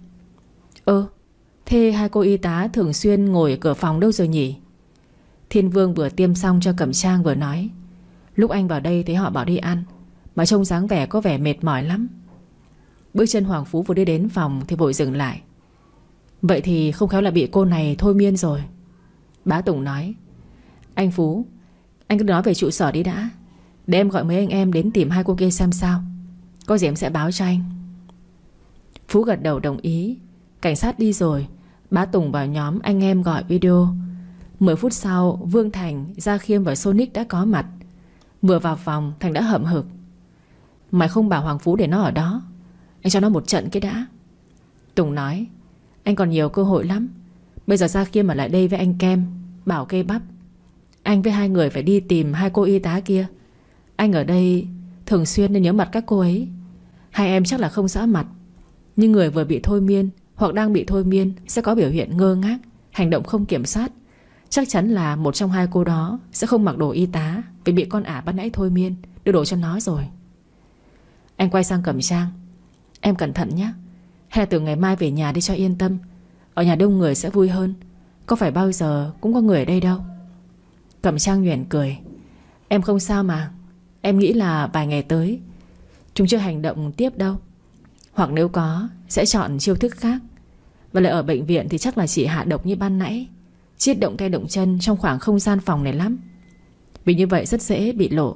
Thế hai cô y tá thường xuyên ngồi ở cửa phòng đâu rồi nhỉ? Thiên Vương vừa tiêm xong cho Cẩm Trang vừa nói: Lúc anh vào đây thấy họ bảo đi ăn, mà trông dáng vẻ có vẻ mệt mỏi lắm. Bước chân Hoàng Phú vừa đi đến phòng thì vội dừng lại: Vậy thì không khéo là bị cô này thôi miên rồi. Bá Tùng nói: Anh Phú, anh cứ nói về trụ sở đi đã, để em gọi mấy anh em đến tìm hai cô kia xem sao. Có gì em sẽ báo cho anh. Phú gật đầu đồng ý. Cảnh sát đi rồi, Bá Tùng vào nhóm anh em gọi video. 10 phút sau, Vương Thành, Gia Khiêm và Sonic đã có mặt. Vừa vào phòng, Thành đã hậm hực: Mày không bảo Hoàng Phú để nó ở đó, anh cho nó một trận cái đã. Tùng nói: Anh còn nhiều cơ hội lắm. Bây giờ Gia Khiêm ở lại đây với anh Kem, Bảo Kê Bắp. Anh với hai người phải đi tìm hai cô y tá kia. Anh ở đây thường xuyên nên nhớ mặt các cô ấy. Hai em chắc là không rõ mặt, nhưng người vừa bị thôi miên hoặc đang bị thôi miên sẽ có biểu hiện ngơ ngác, hành động không kiểm soát. Chắc chắn là một trong hai cô đó sẽ không mặc đồ y tá vì bị con ả ban nãy thôi miên đưa đồ cho nó rồi. Anh quay sang Cẩm Trang: Em cẩn thận nhé, hay là từ ngày mai về nhà đi cho yên tâm. Ở nhà đông người sẽ vui hơn, có phải bao giờ cũng có người ở đây đâu. Cẩm Trang nhoẻn cười: Em không sao mà. Em nghĩ là vài ngày tới chúng chưa hành động tiếp đâu, hoặc nếu có sẽ chọn chiêu thức khác. Và lại ở bệnh viện thì chắc là chỉ hạ độc như ban nãy, chiết động tay động chân trong khoảng không gian phòng này lắm. Vì như vậy rất dễ bị lộ.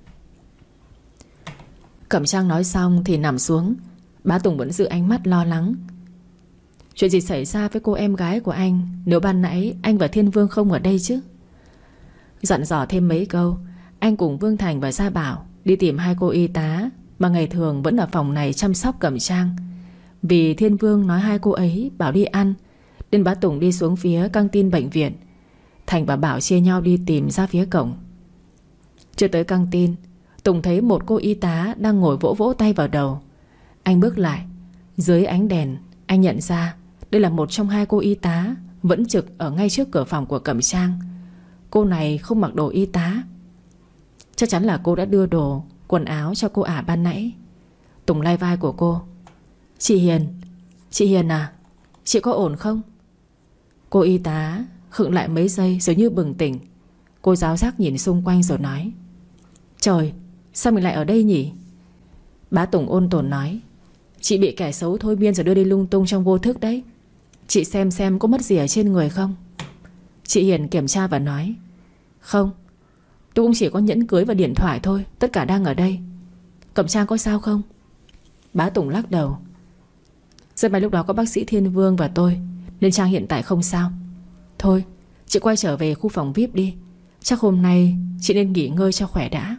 Cẩm Trang nói xong thì nằm xuống. Bá Tùng vẫn giữ ánh mắt lo lắng. Chuyện gì xảy ra với cô em gái của anh nếu ban nãy anh và Thiên Vương không ở đây chứ? Dặn dò thêm mấy câu, anh cùng Vương Thành và Gia Bảo đi tìm hai cô y tá mà ngày thường vẫn ở phòng này chăm sóc Cẩm Trang. Vì Thiên Vương nói hai cô ấy bảo đi ăn, nên bá Tùng đi xuống phía căng tin bệnh viện. Thành và Bảo chia nhau đi tìm ra phía cổng. Chưa tới căng tin, Tùng thấy một cô y tá đang ngồi vỗ vỗ tay vào đầu. Anh bước lại. Dưới ánh đèn, anh nhận ra đây là một trong hai cô y tá vẫn trực ở ngay trước cửa phòng của Cẩm Trang. Cô này không mặc đồ y tá. Chắc chắn là cô đã đưa đồ, quần áo cho cô ả ban nãy. Tùng lay vai của cô: Chị Hiền à, chị có ổn không? Cô y tá khựng lại mấy giây rồi như bừng tỉnh. Cô giáo giác nhìn xung quanh rồi nói: Trời, sao mình lại ở đây nhỉ? Bá Tùng ôn tồn nói: Chị bị kẻ xấu thôi miên rồi đưa đi lung tung trong vô thức đấy. Chị xem có mất gì ở trên người không? Chị Hiền kiểm tra và nói: Không, tôi cũng chỉ có nhẫn cưới và điện thoại thôi, tất cả đang ở đây. Cẩm Trang có sao không? Bá Tùng lắc đầu: Rất may lúc đó có bác sĩ Thiên Vương và tôi, nên Trang hiện tại không sao. Thôi, chị quay trở về khu phòng VIP đi. Chắc hôm nay chị nên nghỉ ngơi cho khỏe đã.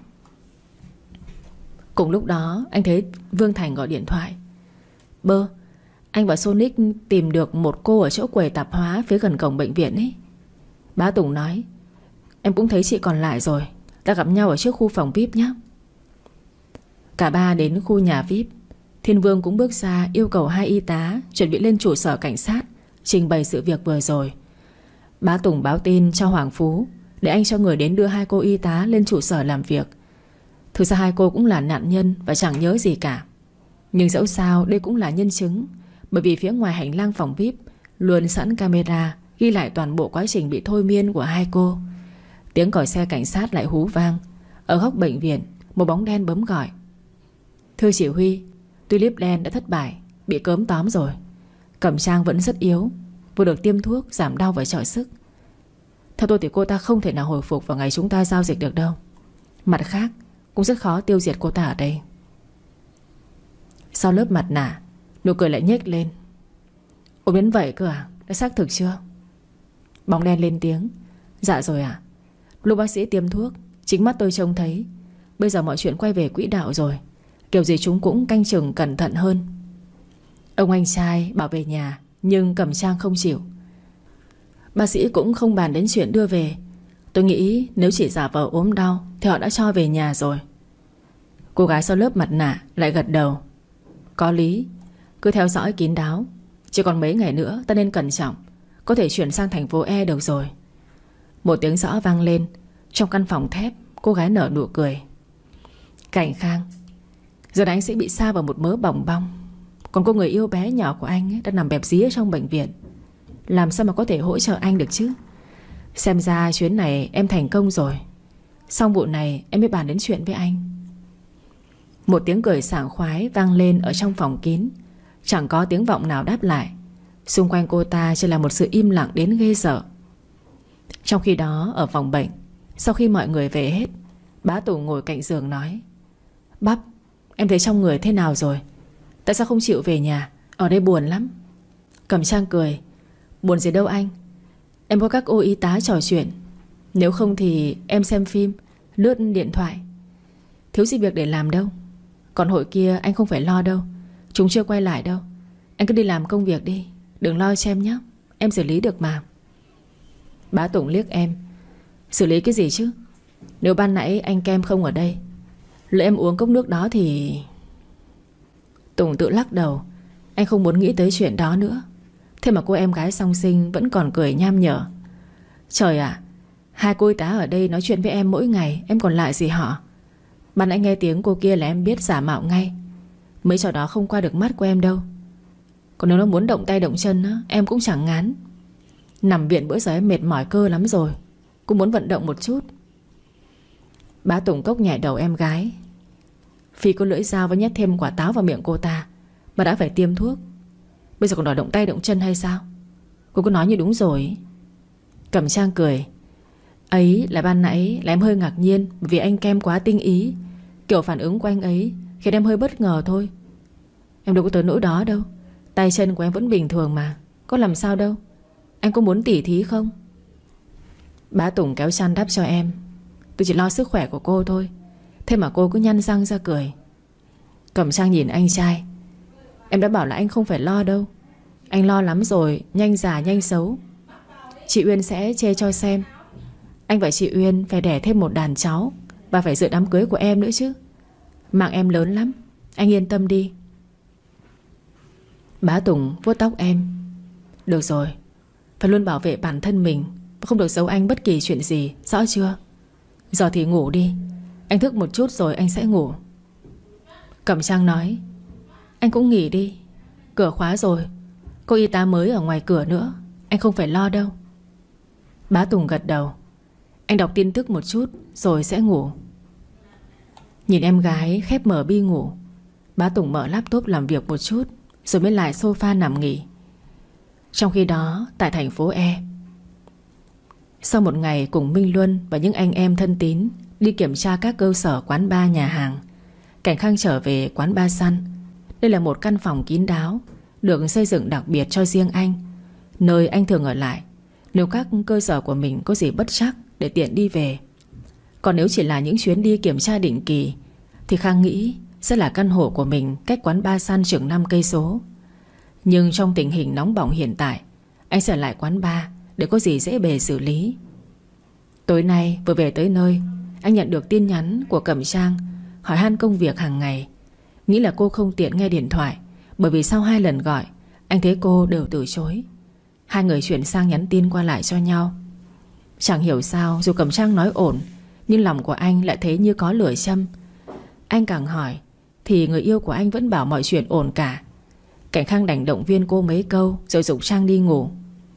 Cùng lúc đó anh thấy Vương Thành gọi điện thoại: Anh và Sonic tìm được một cô ở chỗ quầy tạp hóa phía gần cổng bệnh viện ấy. Bá Tùng nói: Em cũng thấy chị còn lại rồi, ta gặp nhau ở trước khu phòng VIP nhé. Cả ba đến khu nhà VIP. Thiên Vương cũng bước ra yêu cầu hai y tá chuẩn bị lên trụ sở cảnh sát trình bày sự việc vừa rồi. Bá Tùng báo tin cho Hoàng Phú để anh cho người đến đưa hai cô y tá lên trụ sở làm việc. Thực ra hai cô cũng là nạn nhân và chẳng nhớ gì cả. Nhưng dẫu sao đây cũng là nhân chứng, bởi vì phía ngoài hành lang phòng VIP luôn sẵn camera ghi lại toàn bộ quá trình bị thôi miên của hai cô. Tiếng còi xe cảnh sát lại hú vang. Ở góc bệnh viện, một bóng đen bấm gọi. Thưa chỉ huy, Tulip đen đã thất bại, bị cớm tóm rồi. Cẩm Trang vẫn rất yếu, vừa được tiêm thuốc giảm đau và trợ sức. Theo tôi thì cô ta không thể nào hồi phục vào ngày chúng ta giao dịch được đâu. Mặt khác, cũng rất khó tiêu diệt cô ta ở đây. Sau lớp mặt nạ, nụ cười lại nhếch lên. Ủa đến vậy cơ à? Đã xác thực chưa? Bóng đen lên tiếng. Dạ rồi ạ. Lúc bác sĩ tiêm thuốc, chính mắt tôi trông thấy. Bây giờ mọi chuyện quay về quỹ đạo rồi. Kiểu gì chúng cũng canh chừng cẩn thận hơn. Ông anh trai bảo về nhà, nhưng Cẩm Trang không chịu. Bác sĩ cũng không bàn đến chuyện đưa về. Tôi nghĩ nếu chỉ giả vờ ốm đau thì họ đã cho về nhà rồi. Cô gái sau lớp mặt nạ lại gật đầu. Có lý. Cứ theo dõi kín đáo. Chỉ còn mấy ngày nữa ta nên cẩn trọng. Có thể chuyển sang thành phố E được rồi. Một tiếng rõ vang lên. Trong căn phòng thép, cô gái nở nụ cười. Cảnh Khang, giờ anh sẽ bị sa vào một mớ bòng bong. Còn cô người yêu bé nhỏ của anh ấy, đã nằm bẹp dí ở trong bệnh viện. Làm sao mà có thể hỗ trợ anh được chứ? Xem ra chuyến này em thành công rồi. Xong vụ này em mới bàn đến chuyện với anh. Một tiếng cười sảng khoái vang lên ở trong phòng kín. Chẳng có tiếng vọng nào đáp lại. Xung quanh cô ta chỉ là một sự im lặng đến ghê sợ. Trong khi đó ở phòng bệnh, sau khi mọi người về hết, bá Tùng ngồi cạnh giường nói. Bắp, em thấy trong người thế nào rồi? Tại sao không chịu về nhà? Ở đây buồn lắm. Cẩm Trang cười. Buồn gì đâu anh. Em có các cô y tá trò chuyện. Nếu không thì em xem phim, lướt điện thoại. Thiếu gì việc để làm đâu. Còn hội kia anh không phải lo đâu. Chúng chưa quay lại đâu. Anh cứ đi làm công việc đi. Đừng lo cho em nhé. Em xử lý được mà. Bá Tùng liếc em. Xử lý cái gì chứ? Nếu ban nãy anh Kem không ở đây, lỡ em uống cốc nước đó thì... Tùng tự lắc đầu. Anh không muốn nghĩ tới chuyện đó nữa. Thế mà cô em gái song sinh vẫn còn cười nham nhở. Trời ạ, hai cô y tá ở đây nói chuyện với em mỗi ngày, em còn lại gì họ? Ban nãy nghe tiếng cô kia là em biết giả mạo ngay. Mấy trò đó không qua được mắt của em đâu. Còn nếu nó muốn động tay động chân á, em cũng chẳng ngán. Nằm viện bữa giờ em mệt mỏi cơ lắm rồi, cũng muốn vận động một chút. Bá Tùng cốc nhẹ đầu em gái. Phi có lưỡi dao và nhét thêm quả táo vào miệng cô ta mà đã phải tiêm thuốc. Bây giờ còn đòi động tay động chân hay sao? Cô cứ nói như đúng rồi. Cẩm Trang cười. Ấy là ban nãy là em hơi ngạc nhiên vì anh Kem quá tinh ý. Kiểu phản ứng của anh ấy khiến em hơi bất ngờ thôi. Em đâu có tới nỗi đó đâu. Tay chân của em vẫn bình thường mà. Có làm sao đâu. Anh có muốn tỉ thí không? Bá Tùng kéo chăn đắp cho em. Tôi chỉ lo sức khỏe của cô thôi. Thế mà cô cứ nhăn răng ra cười. Cẩm Trang nhìn anh trai. Em đã bảo là anh không phải lo đâu. Anh lo lắm rồi, nhanh già nhanh xấu. Chị Uyên sẽ chê cho xem. Anh và chị Uyên phải đẻ thêm một đàn cháu, và phải dự đám cưới của em nữa chứ. Mạng em lớn lắm. Anh yên tâm đi. Bá Tùng vuốt tóc em. Được rồi, phải luôn bảo vệ bản thân mình, không được giấu anh bất kỳ chuyện gì, rõ chưa? Giờ thì ngủ đi. Anh thức một chút rồi anh sẽ ngủ. Cẩm Trang nói. Anh cũng nghỉ đi. Cửa khóa rồi. Cô y tá mới ở ngoài cửa nữa. Anh không phải lo đâu. Bá Tùng gật đầu. Anh đọc tin tức một chút rồi sẽ ngủ. Nhìn em gái khép mở bi ngủ, bá Tùng mở laptop làm việc một chút rồi mới lại sofa nằm nghỉ. Trong khi đó tại thành phố E, sau một ngày cùng Minh Luân và những anh em thân tín đi kiểm tra các cơ sở quán bar nhà hàng, Cảnh Khang trở về quán bar Sun. Đây là một căn phòng kín đáo được xây dựng đặc biệt cho riêng anh, nơi anh thường ở lại nếu các cơ sở của mình có gì bất trắc để tiện đi về. Còn nếu chỉ là những chuyến đi kiểm tra định kỳ thì Khang nghĩ sẽ là căn hộ của mình cách quán bar Sun chừng 5 cây số. Nhưng trong tình hình nóng bỏng hiện tại, anh sẽ lại quán bar để có gì dễ bề xử lý. Tối nay vừa về tới nơi, anh nhận được tin nhắn của Cẩm Trang hỏi han công việc hàng ngày. Nghĩ là cô không tiện nghe điện thoại, bởi vì sau 2 lần gọi anh thấy cô đều từ chối. Hai người chuyển sang nhắn tin qua lại cho nhau. Chẳng hiểu sao dù Cẩm Trang nói ổn, nhưng lòng của anh lại thấy như có lửa châm. Anh càng hỏi thì người yêu của anh vẫn bảo mọi chuyện ổn cả. Cảnh Khang đành động viên cô mấy câu rồi giục Trang đi ngủ.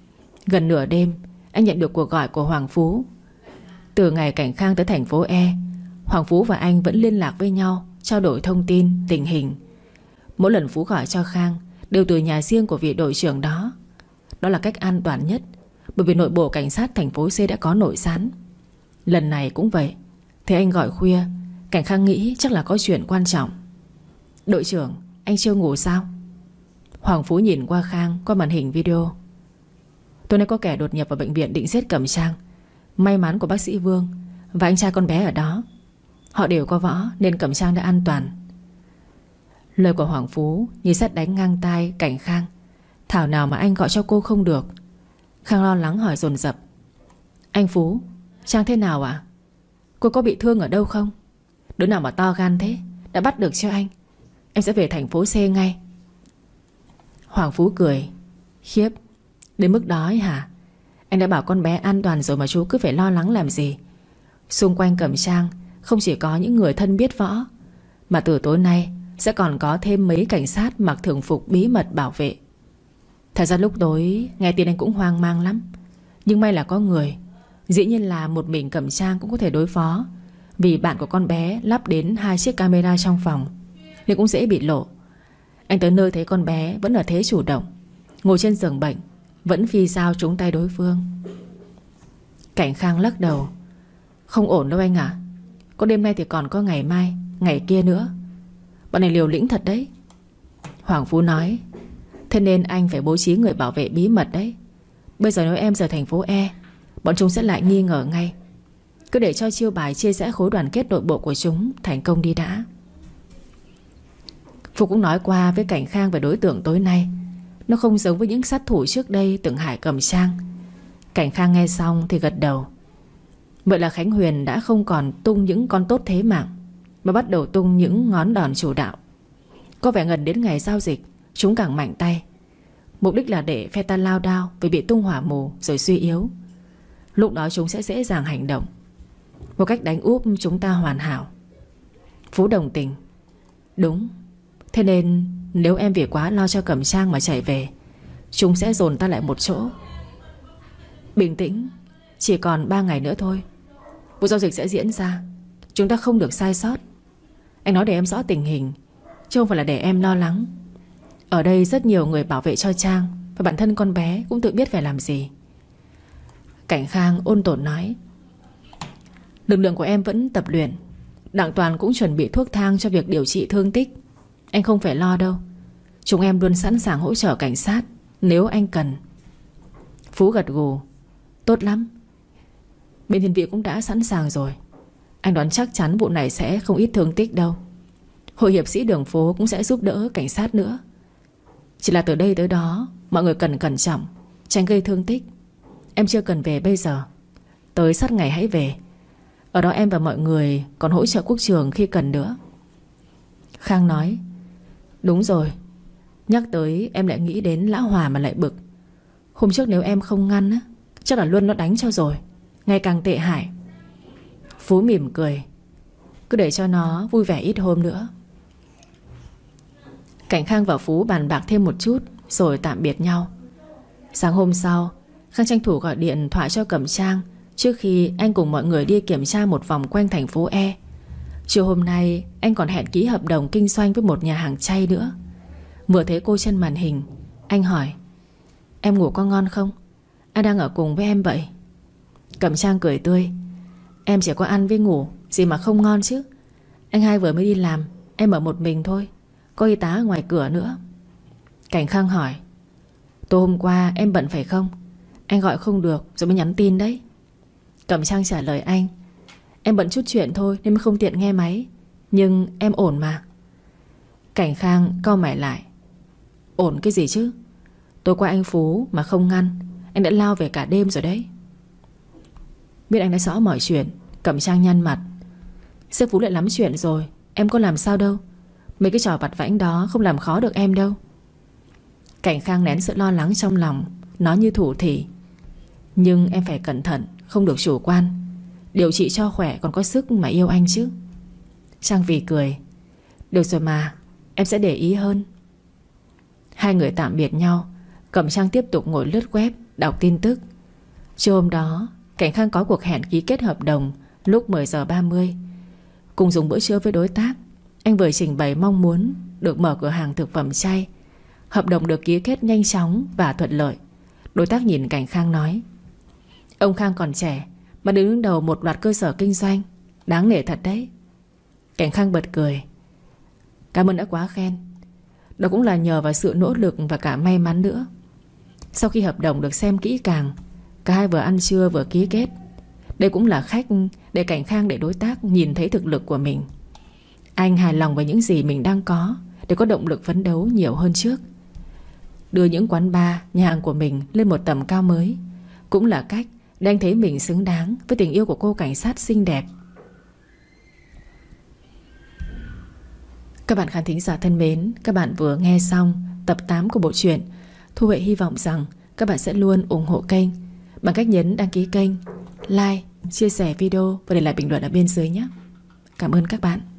Gần nửa đêm anh nhận được cuộc gọi của Hoàng Phú. Từ ngày Cảnh Khang tới thành phố E, Hoàng Phú và anh vẫn liên lạc với nhau, trao đổi thông tin, tình hình. Mỗi lần Phú gọi cho Khang đều từ nhà riêng của vị đội trưởng đó. Đó là cách an toàn nhất, bởi vì nội bộ cảnh sát thành phố C đã có nội gián. Lần này cũng vậy. Thế anh gọi khuya, Cảnh Khang nghĩ chắc là có chuyện quan trọng. Đội trưởng, anh chưa ngủ sao? Hoàng Phú nhìn qua Khang qua màn hình video. Tối nay có kẻ đột nhập vào bệnh viện định giết Cẩm Trang. May mắn của bác sĩ Vương và anh trai con bé ở đó. Họ đều có võ nên Cẩm Trang đã an toàn. Lời của Hoàng Phú như sét đánh ngang tai Cảnh Khang. Thảo nào mà anh gọi cho cô không được. Khang lo lắng hỏi dồn dập. Anh Phú, Trang thế nào ạ? Cô có bị thương ở đâu không? Đứa nào mà to gan thế, đã bắt được cho anh. Em sẽ về thành phố C ngay. Hoàng Phú cười. Khiếp, đến mức đó ấy hả? Anh đã bảo con bé an toàn rồi mà chú cứ phải lo lắng làm gì? Xung quanh Cẩm Trang không chỉ có những người thân biết võ, mà từ tối nay sẽ còn có thêm mấy cảnh sát mặc thường phục bí mật bảo vệ. Thật ra lúc tối nghe tin anh cũng hoang mang lắm. Nhưng may là có người. Dĩ nhiên là một mình Cẩm Trang cũng có thể đối phó, vì bạn của con bé lắp đến 2 chiếc camera trong phòng, nên cũng dễ bị lộ. Anh tới nơi thấy con bé vẫn ở thế chủ động, ngồi trên giường bệnh, vẫn phi dao trúng tay đối phương. Cảnh Khang lắc đầu. Không ổn đâu anh ạ. Có đêm nay thì còn có ngày mai, ngày kia nữa. Bọn này liều lĩnh thật đấy. Hoàng Phú nói. Thế nên anh phải bố trí người bảo vệ bí mật đấy. Bây giờ nếu em rời thành phố E, bọn chúng sẽ lại nghi ngờ ngay. Cứ để cho chiêu bài chia rẽ khối đoàn kết nội bộ của chúng thành công đi đã. Phú cũng nói qua với Cảnh Khang về đối tượng tối nay. Nó không giống với những sát thủ trước đây từng hại Cẩm Trang. Cảnh Khang nghe xong thì gật đầu. Vậy là Khánh Huyền đã không còn tung những con tốt thế mạng, mà bắt đầu tung những ngón đòn chủ đạo. Có vẻ gần đến ngày giao dịch, chúng càng mạnh tay. Mục đích là để phe ta lao đao vì bị tung hỏa mù rồi suy yếu. Lúc đó chúng sẽ dễ dàng hành động. Một cách đánh úp chúng ta hoàn hảo. Phú đồng tình. Đúng. Thế nên nếu em vì quá lo cho Cẩm Trang mà chạy về, chúng sẽ dồn ta lại một chỗ. Bình tĩnh. Chỉ còn 3 ngày nữa thôi, vụ giao dịch sẽ diễn ra. Chúng ta không được sai sót. Anh nói để em rõ tình hình, chứ không phải là để em lo lắng. Ở đây rất nhiều người bảo vệ cho Trang, và bản thân con bé cũng tự biết phải làm gì. Cảnh Khang ôn tồn nói. Lực lượng của em vẫn tập luyện. Đặng Toàn cũng chuẩn bị thuốc thang cho việc điều trị thương tích. Anh không phải lo đâu. Chúng em luôn sẵn sàng hỗ trợ cảnh sát nếu anh cần. Phú gật gù. Tốt lắm. Bên thiên vị cũng đã sẵn sàng rồi. Anh đoán chắc chắn vụ này sẽ không ít thương tích đâu. Hội hiệp sĩ đường phố cũng sẽ giúp đỡ cảnh sát nữa. Chỉ là từ đây tới đó mọi người cần cẩn trọng, tránh gây thương tích. Em chưa cần về bây giờ. Tới sát ngày hãy về. Ở đó em và mọi người còn hỗ trợ Quốc Trường khi cần nữa. Khang nói. Đúng rồi. Nhắc tới em lại nghĩ đến Lão Hòa mà lại bực. Hôm trước nếu em không ngăn á, chắc là Luân nó đánh cho rồi. Ngày càng tệ hại. Phú mỉm cười. Cứ để cho nó vui vẻ ít hôm nữa. Cảnh Khang và Phú bàn bạc thêm một chút rồi tạm biệt nhau. Sáng hôm sau, Khang tranh thủ gọi điện thoại cho Cẩm Trang trước khi anh cùng mọi người đi kiểm tra một vòng quanh thành phố E. Chiều hôm nay anh còn hẹn ký hợp đồng kinh doanh với một nhà hàng chay nữa. Vừa thấy cô trên màn hình, anh hỏi. Em ngủ có ngon không? Anh đang ở cùng với em vậy. Cẩm Trang cười tươi. Em chỉ có ăn với ngủ, gì mà không ngon chứ. Anh hai vừa mới đi làm, em ở một mình thôi. Có y tá ở ngoài cửa nữa. Cảnh Khang hỏi. Tối hôm qua em bận phải không? Anh gọi không được rồi mới nhắn tin đấy. Cẩm Trang trả lời anh. Em bận chút chuyện thôi nên mới không tiện nghe máy. Nhưng em ổn mà. Cảnh Khang cau mày lại. Ổn cái gì chứ? Tối qua anh Phú mà không ngăn, anh đã lao về cả đêm rồi đấy. Biết anh đã rõ mọi chuyện, Cẩm Trang nhăn mặt. Sếp Phú lại lắm chuyện rồi, em có làm sao đâu. Mấy cái trò vặt vãnh đó không làm khó được em đâu. Cảnh Khang nén sự lo lắng trong lòng, nói như thủ thỉ. Nhưng em phải cẩn thận, không được chủ quan. Điều trị cho khỏe còn có sức mà yêu anh chứ. Trang Vì cười. Được rồi mà, em sẽ để ý hơn. Hai người tạm biệt nhau. Cẩm Trang tiếp tục ngồi lướt web. đọc tin tức. Trưa hôm đó Cảnh Khang có cuộc hẹn ký kết hợp đồng lúc 10 giờ 30. Cùng dùng bữa trưa với đối tác, anh vừa trình bày mong muốn được mở cửa hàng thực phẩm chay. Hợp đồng được ký kết nhanh chóng và thuận lợi. Đối tác nhìn Cảnh Khang nói: "Ông Khang còn trẻ mà đứng đầu một loạt cơ sở kinh doanh, đáng nể thật đấy." Cảnh Khang bật cười: "Cảm ơn đã quá khen. Đó cũng là nhờ vào sự nỗ lực và cả may mắn nữa." Sau khi hợp đồng được xem kỹ càng, cả hai vừa ăn trưa vừa ký kết. Đây cũng là khách để Cảnh Khang để đối tác nhìn thấy thực lực của mình. Anh hài lòng với những gì mình đang có để có động lực phấn đấu nhiều hơn trước. Đưa những quán bar, nhà hàng của mình lên một tầm cao mới cũng là cách để anh thấy mình xứng đáng với tình yêu của cô cảnh sát xinh đẹp. Các bạn khán thính giả thân mến, các bạn vừa nghe xong tập 8 của bộ truyện. Thu Huệ hy vọng rằng các bạn sẽ luôn ủng hộ kênh bằng cách nhấn đăng ký kênh, like, chia sẻ video và để lại bình luận ở bên dưới nhé. Cảm ơn các bạn.